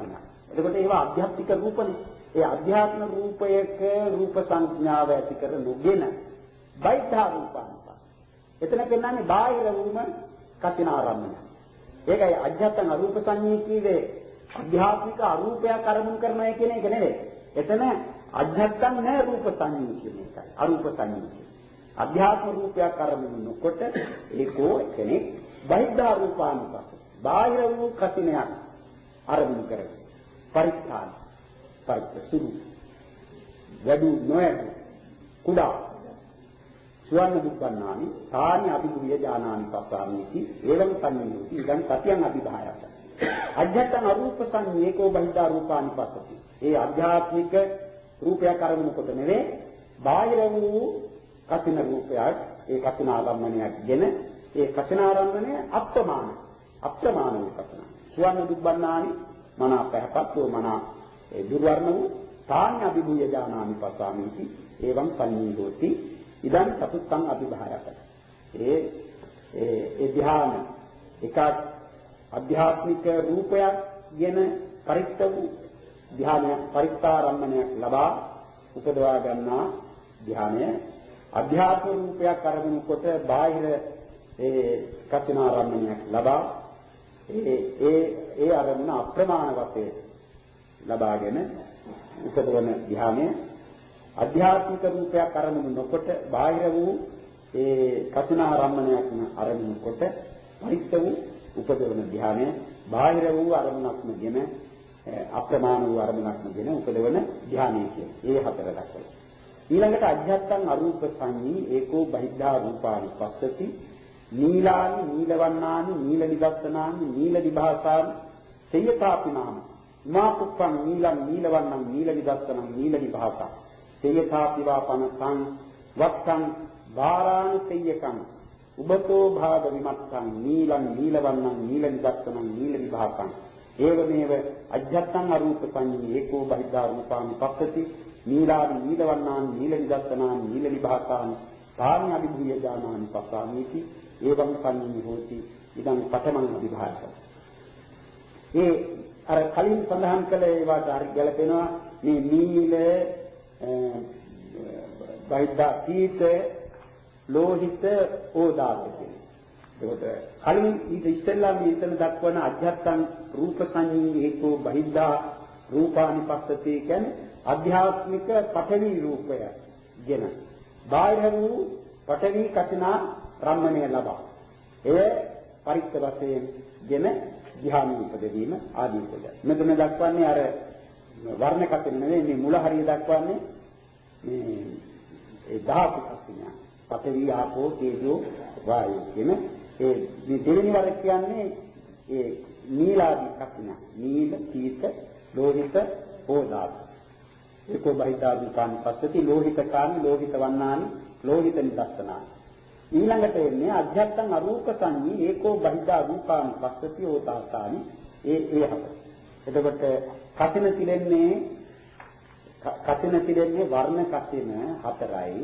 එතකොට ඒවා අධ්‍යාත්මික රූපනේ. ඒ අධ්‍යාත්ම රූපයක රූප සංඥාව ඇති කර නොගෙන බයිද්ධා රූපානුපස්සී. එතන පෙන්නන්නේ බාහිර වූම කසින ආරම්භය. ඒකයි අධ්‍යාත්ම අරූප සංඥා කීවේ අධ්‍යාත්මික අරූපයක් අරමුණු කරනවා කියන එක නෙවෙයි. එතන අධ්‍යාත්ම නැහැ රූප සංඥා කියන එකයි. අරූප සංඥා. අධ්‍යාත්ම රූපයක් අරමුණු නොකොට ඒකෝ කෙනෙක් බයිද්ධා රූපානුපස්සී. බාහිර වූ කසිනයක් අරමුණු කරගෙන පරිත්‍යාන පරිත්‍සුදු වැඩි නොයඩු කුඩා සුවන්න දුක්ඛනානි තානි අභිභූය ඥානානි පස්සාමිති ඒවං සංඤ්ඤෝති ඉදං සතියං අභිභායත අධ්‍යාත්ම අරූප සංඤේකෝ බහිද්ධා රූපානි පස්සති. ඒ අධ්‍යාත්මික රූපයක් අරමුණු කොට නෙවේ බාහිර වූ කසින රූපයක් ඒ කසින ආරම්මණයක්ගෙන ඒ කසින ආරම්මණය අප්‍රමාණ අප්‍රමාණ වූ කසින සුවන්න දුක්ඛනානි මනා පැහැපත් වූ මනා ඒ දුර්වර්ණ වූ තාන්‍ය අභිභූය ඥානානි පස්සාමිති එවං සංඤීහෝති ඉදං චතුත්තං අභිභායත. ඒ ඒ ධ්‍යාන එක අධ්‍යාත්මික රූපයක් ගෙන පරිත්ත වූ ධ්‍යාන පරිත්තාරම්මණයක් ලබා උපදවා ගන්නා ධ්‍යානය අධ්‍යාත්ම රූපයක් අරමුණු කොට බාහිර ඒ කසිනාරම්මණයක් ලබා ඒ ඒ ඒ අරමුණ අප්‍රමාණ වශයෙන් ලබාගෙන උපදවන ධ්‍යානය අධ්‍යාත්මික රූපයක් අරමුණු නොකොට බාහිර වූ ඒ කසිනාරම්මණයක් අරමුණු කොට පරිත්ත වූ උපදවන ධ්‍යානය බාහිර වූ අරමුණක්මගෙන අප්‍රමාණ වූ අරමුණක්මගෙන උපදවන ධ්‍යානය කියන ඒ හතර දක්වනවා. ඊළඟට අධ්‍යාත්ම අරූප සංඤී ඒකෝ බහිද්ධා රූපානි පස්සති නීලානි නීලවන්නානි නීල නිදස්සනානි නීල විභාසානි සේයථාපි නාම මාපුප්පං නීලං නීලවන්නං නීල නිදස්සනං නීල විභාසා සේයථාපි වාපනසං වත්තං වාරාණි සේයකං උබතෝ භාග විමත්තං නීලං නීලවන්නං නීල නිදස්සනං නීල විභාසං ඒවමේව අධ්‍යාත්ම අරූප සංඤී ඒකෝ බහිද්ධා රූපානි පස්සති නීලානි නීලවන්නානි නීල නිදස්සනානි නීල විභාසානි තානි අභිභූය ඥානානි පස්සාමිති ඒවං සංඤී හෝති ඉදං පඨමං අභිභායත. ඒ අර කලින් සඳහන් කළ ඒවාට හරි ගැලපෙනවා මේ නීල බහිද්ධා පීත ලෝහිත ඕදාත කියන. ඒකට කලින් ඊට ඉස්සෙල්ලා මේ ඉතන දක්වන අධ්‍යාත්ම රූප සංඤී ඒකෝ බහිද්ධා රූපානි පස්සති කියන්නේ අධ්‍යාත්මික පඨවි රූපය ගෙන බාහිර වූ පඨවි කසිනා රම්මණය ලබා එය පරිත්ත වශයෙන් ගෙන ධ්‍යාන උපදවීම ආදී කොට. මෙතන දක්වන්නේ අර වර්ණ කසින නෙවෙයි මේ මුල හරිය දක්වන්නේ මේ ඒ ධාතු කසින. පඨවි ආපෝ තේජෝ වායෝ කියන ඒ මේ දෙවෙනි වර කියන්නේ ඒ නීලාදී කසින. නීල, පීත, ලෝහිත, ඕදාත. ඒකෝ බහිද්ධා රූපානි පස්සති ලෝහිත කාමි ලෝහිත වන්නානි ලෝහිත නිදස්සනානි. ඊළඟට එන්නේ අධ්‍යාත්ම අරූප සංඤී ඒකෝ බහිද්ධා රූපානි පස්සති ඕදාතානි ඒ ඒ හත. එතකොට කසින තිලෙන්නේ කසින තිලෙන්නේ වර්ණ කසින හතරයි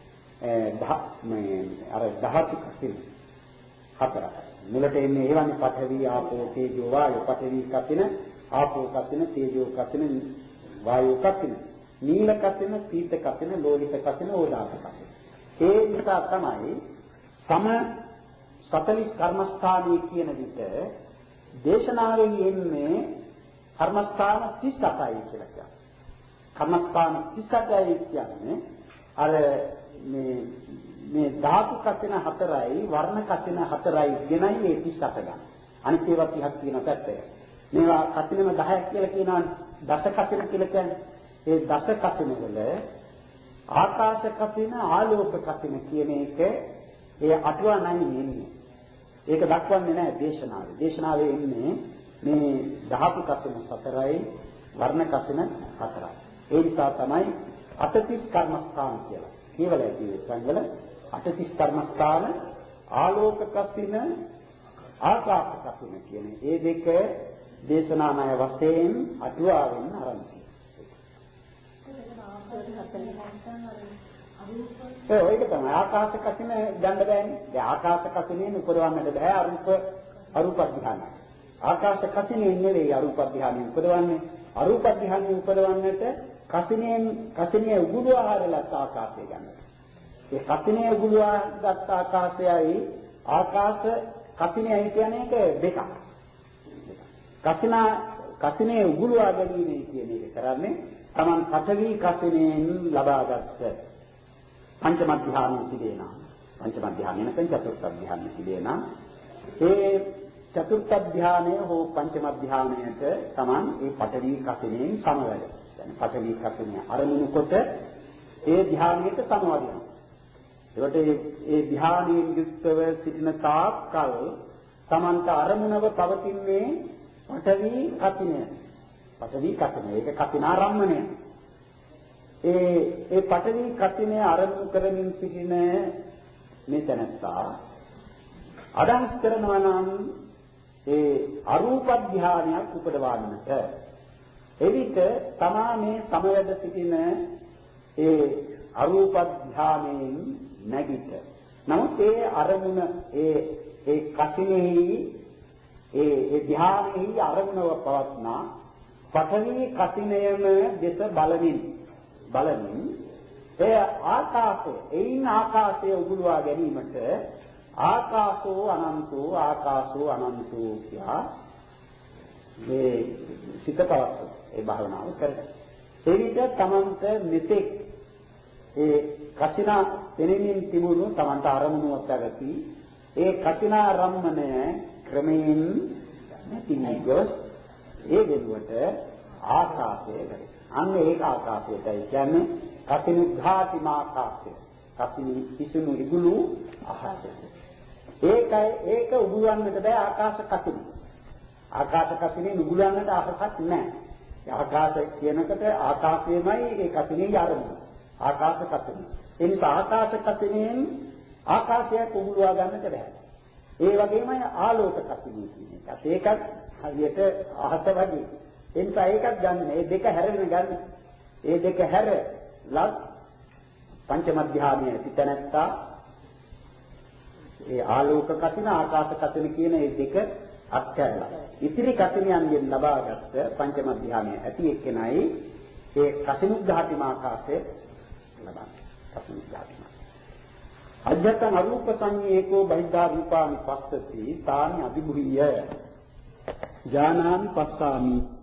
මේ අර ධාතු කසින හතරයි. මුලට එන්නේ ඒවන්නේ පඨවි ආපෝ තේජෝ වායෝ පඨවි කසින ආපෝ කසින තේජෝ කසින වායෝ කසින නීල කසින පීත කසින ලෝහිත කසින ඕදාත කසින. ඒ නිසා තමයි සම සතලිස් කර්මස්ථානයේ කියන විට දේශනාවෙන් එන්නේ කර්මස්ථාන තිස් අටයි කියලා කියනවා. කර්මස්ථාන තිස් අටයි කියන්නේ අර මේ මේ ධාතු කසින හතරයි වර්ණ කසින හතරයි ගෙනයි මේ තිස් අට ගන්න. අනිත් ඒවා තිහක් තියෙන පැත්තේ. මේවා කසිනම දහයක් කියලා කියනවනේ. දස කසින කියලා කියන්නේ. ඒ දස කසින වල ආකාශ කසින ආලෝක කසින කියන එක ඒ අටුවා නැන්නේ එන්නේ. ඒක දක්වන්නේ නැහැ දේශනාවේ. දේශනාවේ එන්නේ මේ ධාතු කසින හතරයි වර්ණ කසින හතරයි. ඒ නිසා තමයි අටතිස් කර්මස්ථාන කියලා. කේවලයි කියන්නේ සංවල අටතිස් කර්මස්ථාන ආලෝක කසින ආකාශ කසින කියන ඒ දෙක දේශනාමය වශයෙන් අටුවාවෙන් ආරම්භ. ඒ ඒක තමයි ආකාශ කසින ගන්න බෑනේ. දැන් ආකාශ කසිනේ උපදවන්නට බෑ අරූප අරූප ධ්‍යාන. ආකාශ කසිනේ නෙවෙයි අරූප ධ්‍යානෙ උපදවන්නේ. අරූප ධ්‍යානෙ උපදවන්නට කසිනියෙන් කසිනිය උගුල ආහාරලත් ආකාශය ගන්නවා. ඒ කසිනිය උගුල ආගත් ආකාශයයි ආකාශ කසිනියයි කියන්නේ දෙකක්. කසිනා කසිනේ උගුලවා ගැනීම කියන එක කරන්නේ Taman පඨවි කසිනෙන් ලබාගත් පංචම ධ්‍යානෙ පිළිේනා. පංචම ධ්‍යානෙ නැත්නම් චතුර්ථ ධ්‍යානෙ පිළිේනා. ඒ චතුර්ථ ධ්‍යානය හෝ පංචම ධ්‍යානයට Taman ඒ පඨවි කසිනෙන් සමවැද. يعني පඨවි කසිනේ අරමුණු කොට ඒ ධ්‍යානයට සමවදිනවා. ඒකට ඒ ධ්‍යානයෙන් යුක්තව සිටින තාක් කල් Tamanට අරමුණව පවතින්නේ පඨවි කසිනය. පඨවි කසිනය. ඒක කසිනාරම්මණය. ඒ ඒ පඨවි කසිනය අරමුණු කරමින් සිටින මේ තැනත්තා අදහස් කරනවා නම් ඒ අරූප ධානයක් උපදවන්නට. එවිට තමා මේ සමවැද සිටින ඒ අරූප ධානයෙන් නැගිට. නමුත් ඒ අරමුණ ඒ ඒ කසිනෙහි ඒ ඒ ධ්‍යානෙහි අරමුණව පවත්නා පඨවි කසිනයම දෙස බලමින් බලමින් ඒ ආකාශය එයින් ආකාශය උගුලවා ගැනීමට ආකාශෝ අනන්තෝ ආකාශෝ අනන්තෝ කියා මේ සිත පවත්වන ඒ භාවනාව කරගන්න. ඒ විට තමන්ට මෙතෙක් ඒ කසිනා දෙනෙමින් තිබුණු තමන්ට අරමුණක් ඇති ඒ කසිනා රම්මණය ක්‍රමයෙන් නැති ගොස් ඒ දෙනුවට ආකාශය කරේ. අන්න ඒක ආකාශයටයි කියන්නේ කසිනුඝාතිම ආකාශය. කසිනි කිසිනු ඉගුළු ආකාශය. ඒකයි ඒක උගුලන්නට බෑ ආකාශ කසිනි. ආකාශ කසිනේ උගුලන්නට අරහක් නැහැ. ආකාශය කියනකොට ආකාශයමයි ඒ කසිනේ යරමුණ. ආකාශ කසිනේ. ඒ නිසා ආකාශ කසිනෙන් ආකාශයක් උගුලවා ගන්නට බෑ. ඒ වගේමයි ආලෝක කසිනිය කියන එක. ඒකත් හරියට අහස වගේ. ඒ නිසා ඒකත් ගන්න. මේ දෙක හැරෙන්න ගන්න. ඒ දෙක හැර ලක් පංචම ධ්‍යානයේ පිටනත්තා ඒ ආලෝක කසින ආකාශ කසින කියන මේ දෙක අත්හැරලා. ඉතිරි කසිනියන්ගෙන් ලබාගත් පංචම ධ්‍යානයේ ඇති එක්කෙනයි ඒ කසිනුද්ධාතිම ආකාශය ලබන්නේ. කසිනුද්ධාතිම අජ්ජතං අරූප සංයේකෝ බහිද්ධා රූපානි පස්සති තානි අභිභුය්‍ය ඥානාන් පස්සාමි